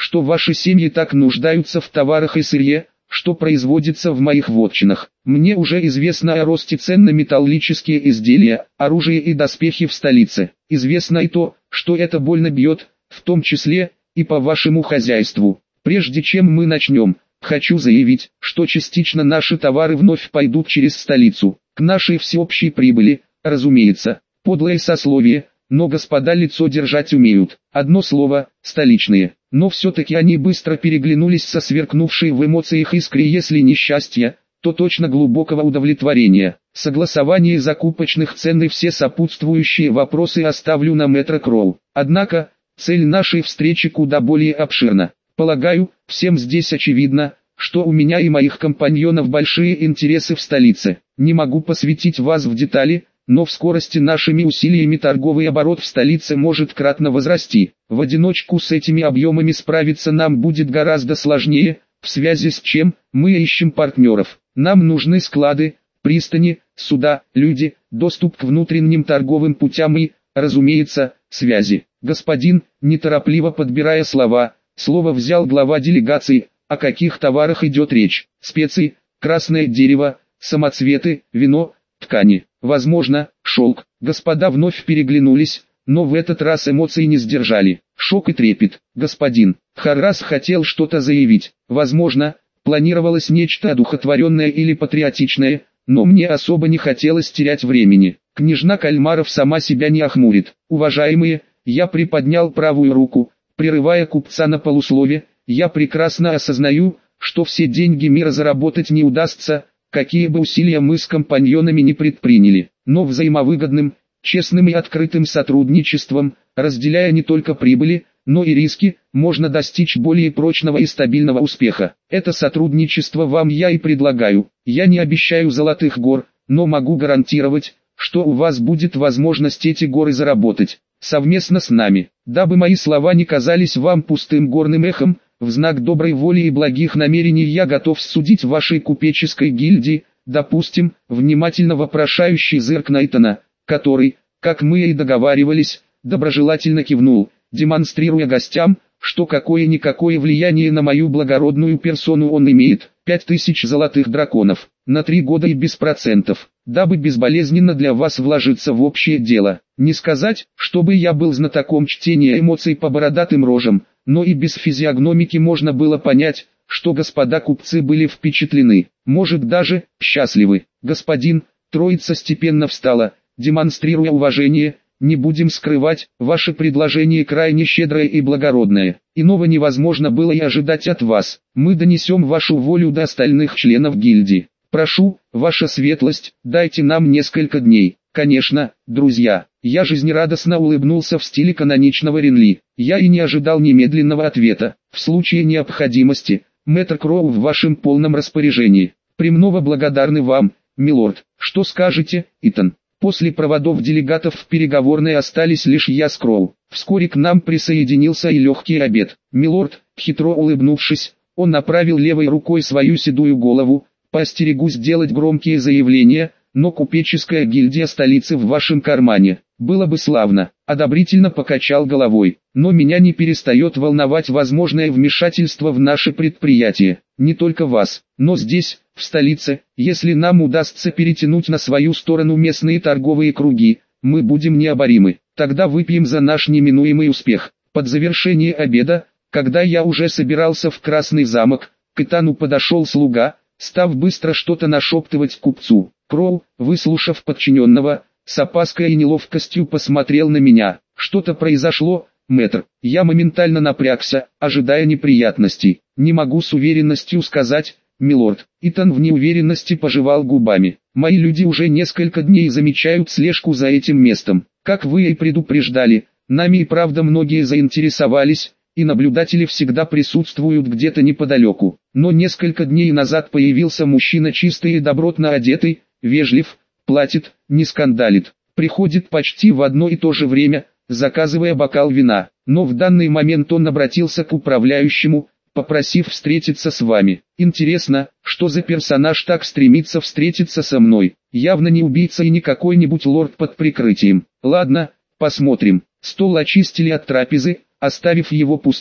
что ваши семьи так нуждаются в товарах и сырье, что производится в моих вотчинах. Мне уже известно о росте цен на металлические изделия, оружие и доспехи в столице. Известно и то, что это больно бьет, в том числе и по вашему хозяйству. Прежде чем мы начнем, хочу заявить, что частично наши товары вновь пойдут через столицу, к нашей всеобщей прибыли, разумеется. Подлое сословие, но господа лицо держать умеют. Одно слово – столичные. Но все-таки они быстро переглянулись со сверкнувшей в эмоциях искрой, если не счастья, то точно глубокого удовлетворения. Согласование закупочных цен и все сопутствующие вопросы оставлю на мэтра Кроу. Однако, цель нашей встречи куда более обширна. Полагаю, всем здесь очевидно, что у меня и моих компаньонов большие интересы в столице. Не могу посвятить вас в детали, но в скорости нашими усилиями торговый оборот в столице может кратно возрасти. В одиночку с этими объемами справиться нам будет гораздо сложнее, в связи с чем мы ищем партнеров. Нам нужны склады, пристани, суда, люди, доступ к внутренним торговым путям и, разумеется, связи. Господин, неторопливо подбирая слова, слово взял глава делегации. О каких товарах идет речь? Специи, красное дерево, самоцветы, вино, ткани. Возможно, шелк. Господа вновь переглянулись, но в этот раз эмоции не сдержали. Шок и трепет. Господин Харрас хотел что-то заявить. Возможно, планировалось нечто одухотворенное или патриотичное, но мне особо не хотелось терять времени. Княжна Кальмаров сама себя не охмурит. Уважаемые, я приподнял правую руку, прерывая купца на полуслове. Я прекрасно осознаю, что все деньги мира заработать не удастся, какие бы усилия мы с компаньонами не предприняли, но взаимовыгодным, честным и открытым сотрудничеством, разделяя не только прибыли, но и риски, можно достичь более прочного и стабильного успеха. Это сотрудничество вам я и предлагаю. Я не обещаю золотых гор, но могу гарантировать, что у вас будет возможность эти горы заработать, совместно с нами. Дабы мои слова не казались вам пустым горным эхом, в знак доброй воли и благих намерений я готов судить вашей купеческой гильдии, допустим, внимательно вопрошающий зырк Найтона, который, как мы и договаривались, доброжелательно кивнул, демонстрируя гостям, что какое-никакое влияние на мою благородную персону он имеет. Пять тысяч золотых драконов, на три года и без процентов, дабы безболезненно для вас вложиться в общее дело. Не сказать, чтобы я был знатоком чтения эмоций по бородатым рожам, но и без физиогномики можно было понять, что господа купцы были впечатлены, может даже счастливы. Господин, троица степенно встала, демонстрируя уважение. Не будем скрывать, ваше предложение крайне щедрое и благородное. Иного невозможно было и ожидать от вас. Мы донесем вашу волю до остальных членов гильдии. Прошу, ваша светлость, дайте нам несколько дней. Конечно, друзья. Я жизнерадостно улыбнулся в стиле каноничного Ренли. Я и не ожидал немедленного ответа. В случае необходимости, мэтр Кроу в вашем полном распоряжении. Премного благодарны вам, милорд. Что скажете, Итан? После проводов делегатов в переговорной остались лишь я с Кроу. Вскоре к нам присоединился и легкий обед. Милорд, хитро улыбнувшись, он направил левой рукой свою седую голову. Поостерегусь делать громкие заявления, но купеческая гильдия столицы в вашем кармане. Было бы славно. Одобрительно покачал головой. Но меня не перестает волновать возможное вмешательство в наше предприятие. Не только вас, но здесь, в столице, если нам удастся перетянуть на свою сторону местные торговые круги, мы будем необоримы. Тогда выпьем за наш неминуемый успех. Под завершение обеда, когда я уже собирался в Красный замок, к Итану подошел слуга, став быстро что-то нашептывать купцу. Кроу, выслушав подчиненного, с опаской и неловкостью посмотрел на меня. Что-то произошло, мэтр. Я моментально напрягся, ожидая неприятностей. Не могу с уверенностью сказать, милорд. Итан в неуверенности пожевал губами. Мои люди уже несколько дней замечают слежку за этим местом. Как вы и предупреждали, нами и правда многие заинтересовались, и наблюдатели всегда присутствуют где-то неподалеку. Но несколько дней назад появился мужчина чистый и добротно одетый, вежлив, платит, не скандалит, приходит почти в одно и то же время, заказывая бокал вина. Но в данный момент он обратился к управляющему, попросив встретиться с вами. Интересно, что за персонаж так стремится встретиться со мной? Явно не убийца и не какой-нибудь лорд под прикрытием. Ладно, посмотрим. Стол очистили от трапезы, оставив его пустым,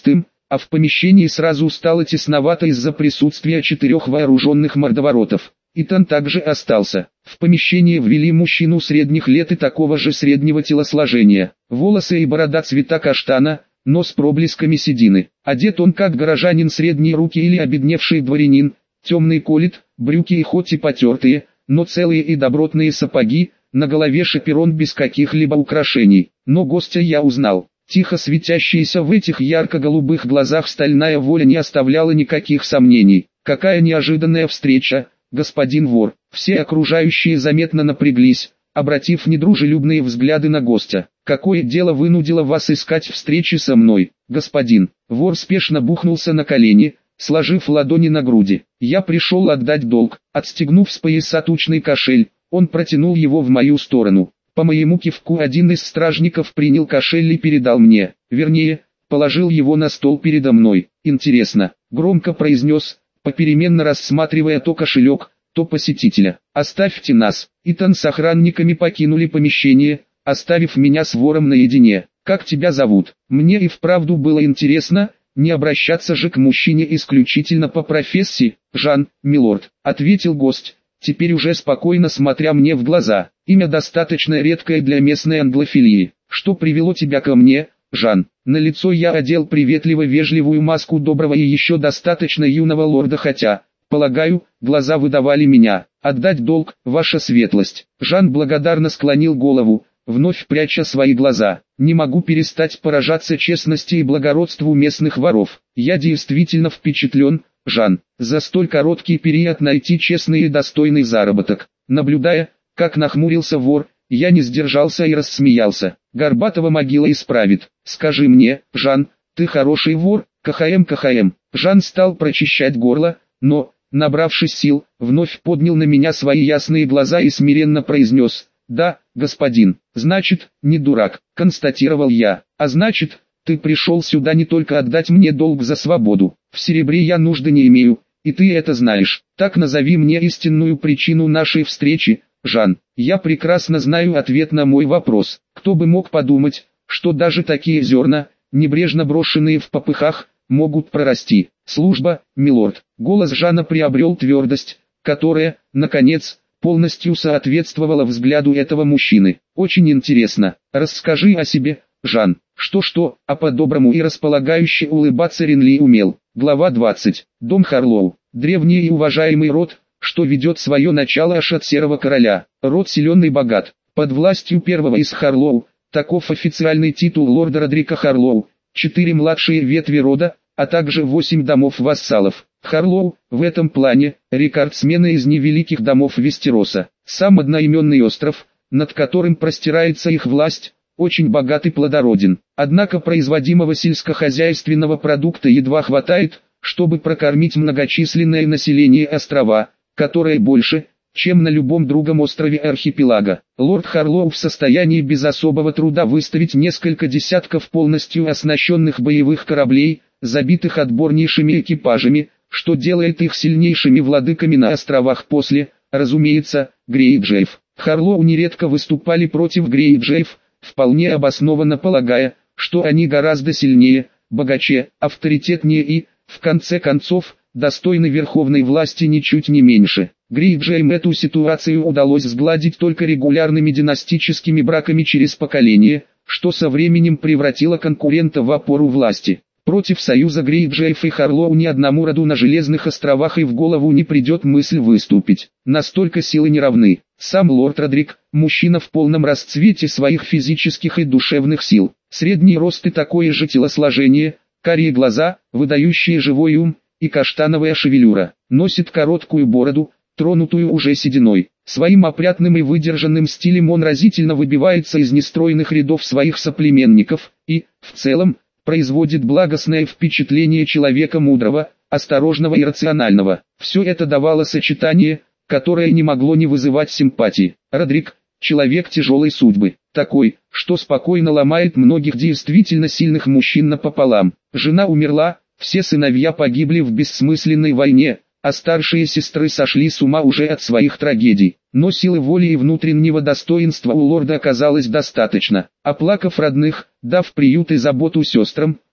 а в помещении сразу стало тесновато из-за присутствия четырех вооруженных мордоворотов. Итан также остался. В помещение ввели мужчину средних лет и такого же среднего телосложения. Волосы и борода цвета каштана, но с проблесками седины. Одет он как горожанин средней руки или обедневший дворянин. Темный колет, брюки и хоть и потертые, но целые и добротные сапоги, на голове шаперон без каких-либо украшений. Но гостя я узнал. Тихо светящаяся в этих ярко-голубых глазах стальная воля не оставляла никаких сомнений. Какая неожиданная встреча, господин вор. Все окружающие заметно напряглись, обратив недружелюбные взгляды на гостя. Какое дело вынудило вас искать встречи со мной, господин? Вор спешно бухнулся на колени, сложив ладони на груди. Я пришел отдать долг. Отстегнув с пояса тучный кошель, он протянул его в мою сторону. По моему кивку один из стражников принял кошель и передал мне, вернее, положил его на стол передо мной. Интересно, громко произнес, попеременно рассматривая то кошелек, то посетителя. Оставьте нас. Итан с охранниками покинули помещение, оставив меня с вором наедине. Как тебя зовут? Мне и вправду было интересно, не обращаться же к мужчине исключительно по профессии. Жан, милорд, ответил гость, теперь уже спокойно смотря мне в глаза. Имя достаточно редкое для местной англофилии. Что привело тебя ко мне, Жан? На лицо я одел приветливо-вежливую маску доброго и еще достаточно юного лорда, хотя, полагаю, глаза выдавали меня. Отдать долг, ваша светлость. Жан благодарно склонил голову, вновь пряча свои глаза. Не могу перестать поражаться честности и благородству местных воров. Я действительно впечатлен, Жан. За столь короткий период найти честный и достойный заработок. Наблюдая, как нахмурился вор, я не сдержался и рассмеялся. Горбатова могила исправит. Скажи мне, Жан, ты хороший вор? КХМ КХМ. Жан стал прочищать горло, но, набравшись сил, вновь поднял на меня свои ясные глаза и смиренно произнес: «Да, господин». «Значит, не дурак», — констатировал я. «А значит, ты пришел сюда не только отдать мне долг за свободу. В серебре я нужды не имею, и ты это знаешь. Так назови мне истинную причину нашей встречи, Жан». Я прекрасно знаю ответ на мой вопрос. Кто бы мог подумать, что даже такие зерна, небрежно брошенные в попыхах, могут прорасти. Служба, милорд. Голос Жана приобрел твердость, которая, наконец, полностью соответствовала взгляду этого мужчины. Очень интересно. Расскажи о себе, Жан. Что-что, а по-доброму и располагающе улыбаться Ренли умел. Глава двадцать. Дом Харлоу. Древний и уважаемый род, что ведет свое начало аж от Серого Короля. Род силен и богат. Под властью первого из Харлоу, таков официальный титул лорда Родрика Харлоу, четыре младшие ветви рода, а также восемь домов-вассалов. Харлоу, в этом плане, рекордсмены из невеликих домов Вестероса. Сам одноименный остров, над которым простирается их власть, очень богат и плодороден. Однако производимого сельскохозяйственного продукта едва хватает, чтобы прокормить многочисленное население острова, которое больше, чем на любом другом острове архипелага. Лорд Харлоу в состоянии без особого труда выставить несколько десятков полностью оснащенных боевых кораблей, забитых отборнейшими экипажами, что делает их сильнейшими владыками на островах после, разумеется, Грейджеев. Харлоу нередко выступали против Грейджеев, вполне обоснованно полагая, что они гораздо сильнее, богаче, авторитетнее и, в конце концов, достойны верховной власти ничуть не меньше. Грейджеям эту ситуацию удалось сгладить только регулярными династическими браками через поколение, что со временем превратило конкурента в опору власти. Против союза Грейджеев и Харлоу ни одному роду на Железных островах и в голову не придет мысль выступить. Настолько силы не равны. Сам лорд Родрик, мужчина в полном расцвете своих физических и душевных сил. Средний рост и такое же телосложение, карие глаза, выдающие живой ум, и каштановая шевелюра. Носит короткую бороду, тронутую уже сединой. Своим опрятным и выдержанным стилем он разительно выбивается из нестройных рядов своих соплеменников, и, в целом, производит благостное впечатление человека мудрого, осторожного и рационального. Все это давало сочетание, которое не могло не вызывать симпатии. Родрик – человек тяжелой судьбы, такой, что спокойно ломает многих действительно сильных мужчин напополам. Жена умерла, все сыновья погибли в бессмысленной войне, а старшие сестры сошли с ума уже от своих трагедий. Но силы воли и внутреннего достоинства у лорда оказалось достаточно. Оплакав родных, дав приют и заботу сестрам,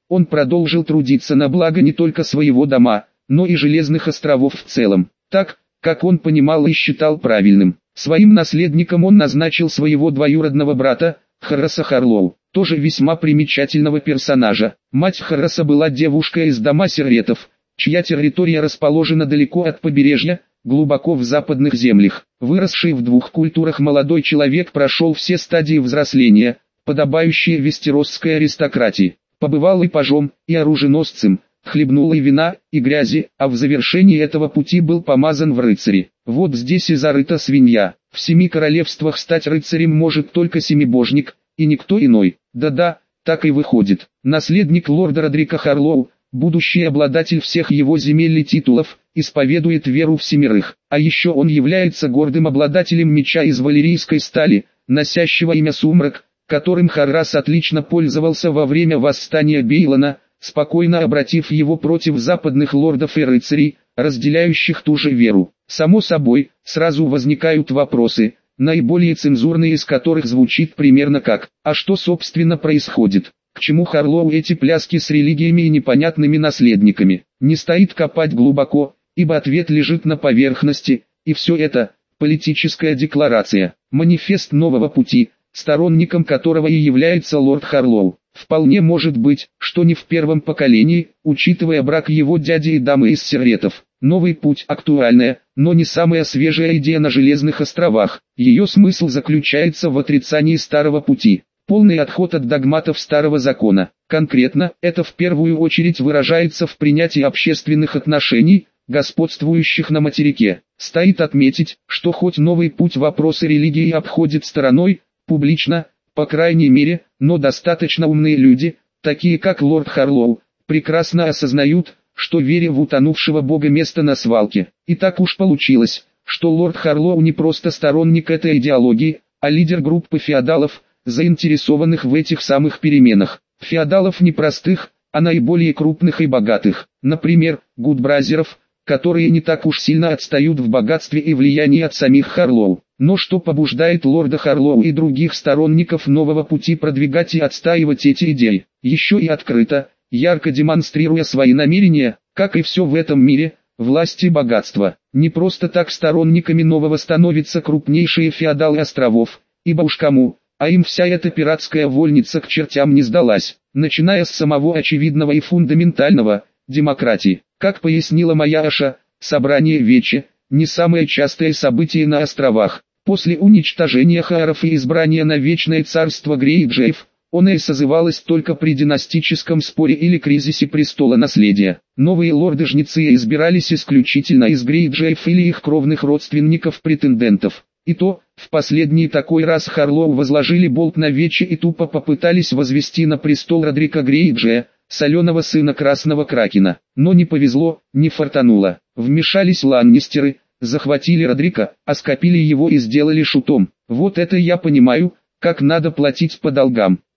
он продолжил трудиться на благо не только своего дома, но и Железных островов в целом, так, как он понимал и считал правильным. Своим наследником он назначил своего двоюродного брата, Хораса Харлоу, тоже весьма примечательного персонажа. Мать Хораса была девушка из дома Серретов, чья территория расположена далеко от побережья, глубоко в западных землях. Выросший в двух культурах молодой человек прошел все стадии взросления, подобающие вестеросской аристократии. Побывал и пажом, и оруженосцем, хлебнул и вина, и грязи, а в завершении этого пути был помазан в рыцари. Вот здесь и зарыта свинья. В семи королевствах стать рыцарем может только семибожник, и никто иной. Да-да, так и выходит. Наследник лорда Родрика Харлоу, будущий обладатель всех его земель и титулов, исповедует веру в семерых. А еще он является гордым обладателем меча из валерийской стали, носящего имя Сумрак, которым Хоррас отлично пользовался во время восстания Бейлона, спокойно обратив его против западных лордов и рыцарей, разделяющих ту же веру. Само собой, сразу возникают вопросы, наиболее цензурный из которых звучит примерно как: а что собственно происходит? К чему Харлоу эти пляски с религиями и непонятными наследниками? Не стоит копать глубоко, ибо ответ лежит на поверхности, и все это – политическая декларация, манифест нового пути, сторонником которого и является лорд Харлоу. Вполне может быть, что не в первом поколении, учитывая брак его дяди и дамы из Серретов. Новый путь – актуальная, но не самая свежая идея на Железных островах. Ее смысл заключается в отрицании старого пути. Полный отход от догматов старого закона. Конкретно, это в первую очередь выражается в принятии общественных отношений, господствующих на материке. Стоит отметить, что хоть новый путь вопросы религии обходит стороной, публично, по крайней мере, но достаточно умные люди, такие как лорд Харлоу, прекрасно осознают, что вере в утонувшего бога место на свалке. И так уж получилось, что лорд Харлоу не просто сторонник этой идеологии, а лидер группы феодалов, заинтересованных в этих самых переменах. Феодалов не простых, а наиболее крупных и богатых. Например, гудбразеров, которые не так уж сильно отстают в богатстве и влиянии от самих Харлоу. Но что побуждает лорда Харлоу и других сторонников нового пути продвигать и отстаивать эти идеи? Еще и открыто, ярко демонстрируя свои намерения, как и все в этом мире, власть и богатство. Не просто так сторонниками нового становятся крупнейшие феодалы островов, ибо уж кому, а им вся эта пиратская вольница к чертям не сдалась, начиная с самого очевидного и фундаментального – демократии. Как пояснила моя Аша, собрание Вече – не самое частое событие на островах. После уничтожения Хааров и избрания на вечное царство Грейджеев, оно и созывалось только при династическом споре или кризисе престола наследия. Новые лорды-жнецы избирались исключительно из Грейджеев или их кровных родственников-претендентов. И то, в последний такой раз Харлоу возложили болт на Вече и тупо попытались возвести на престол Родрика Грейджея, соленого сына Красного Кракена. Но не повезло, не фартануло. Вмешались ланнистеры, захватили Родрика, оскопили его и сделали шутом. Вот это я понимаю, как надо платить по долгам.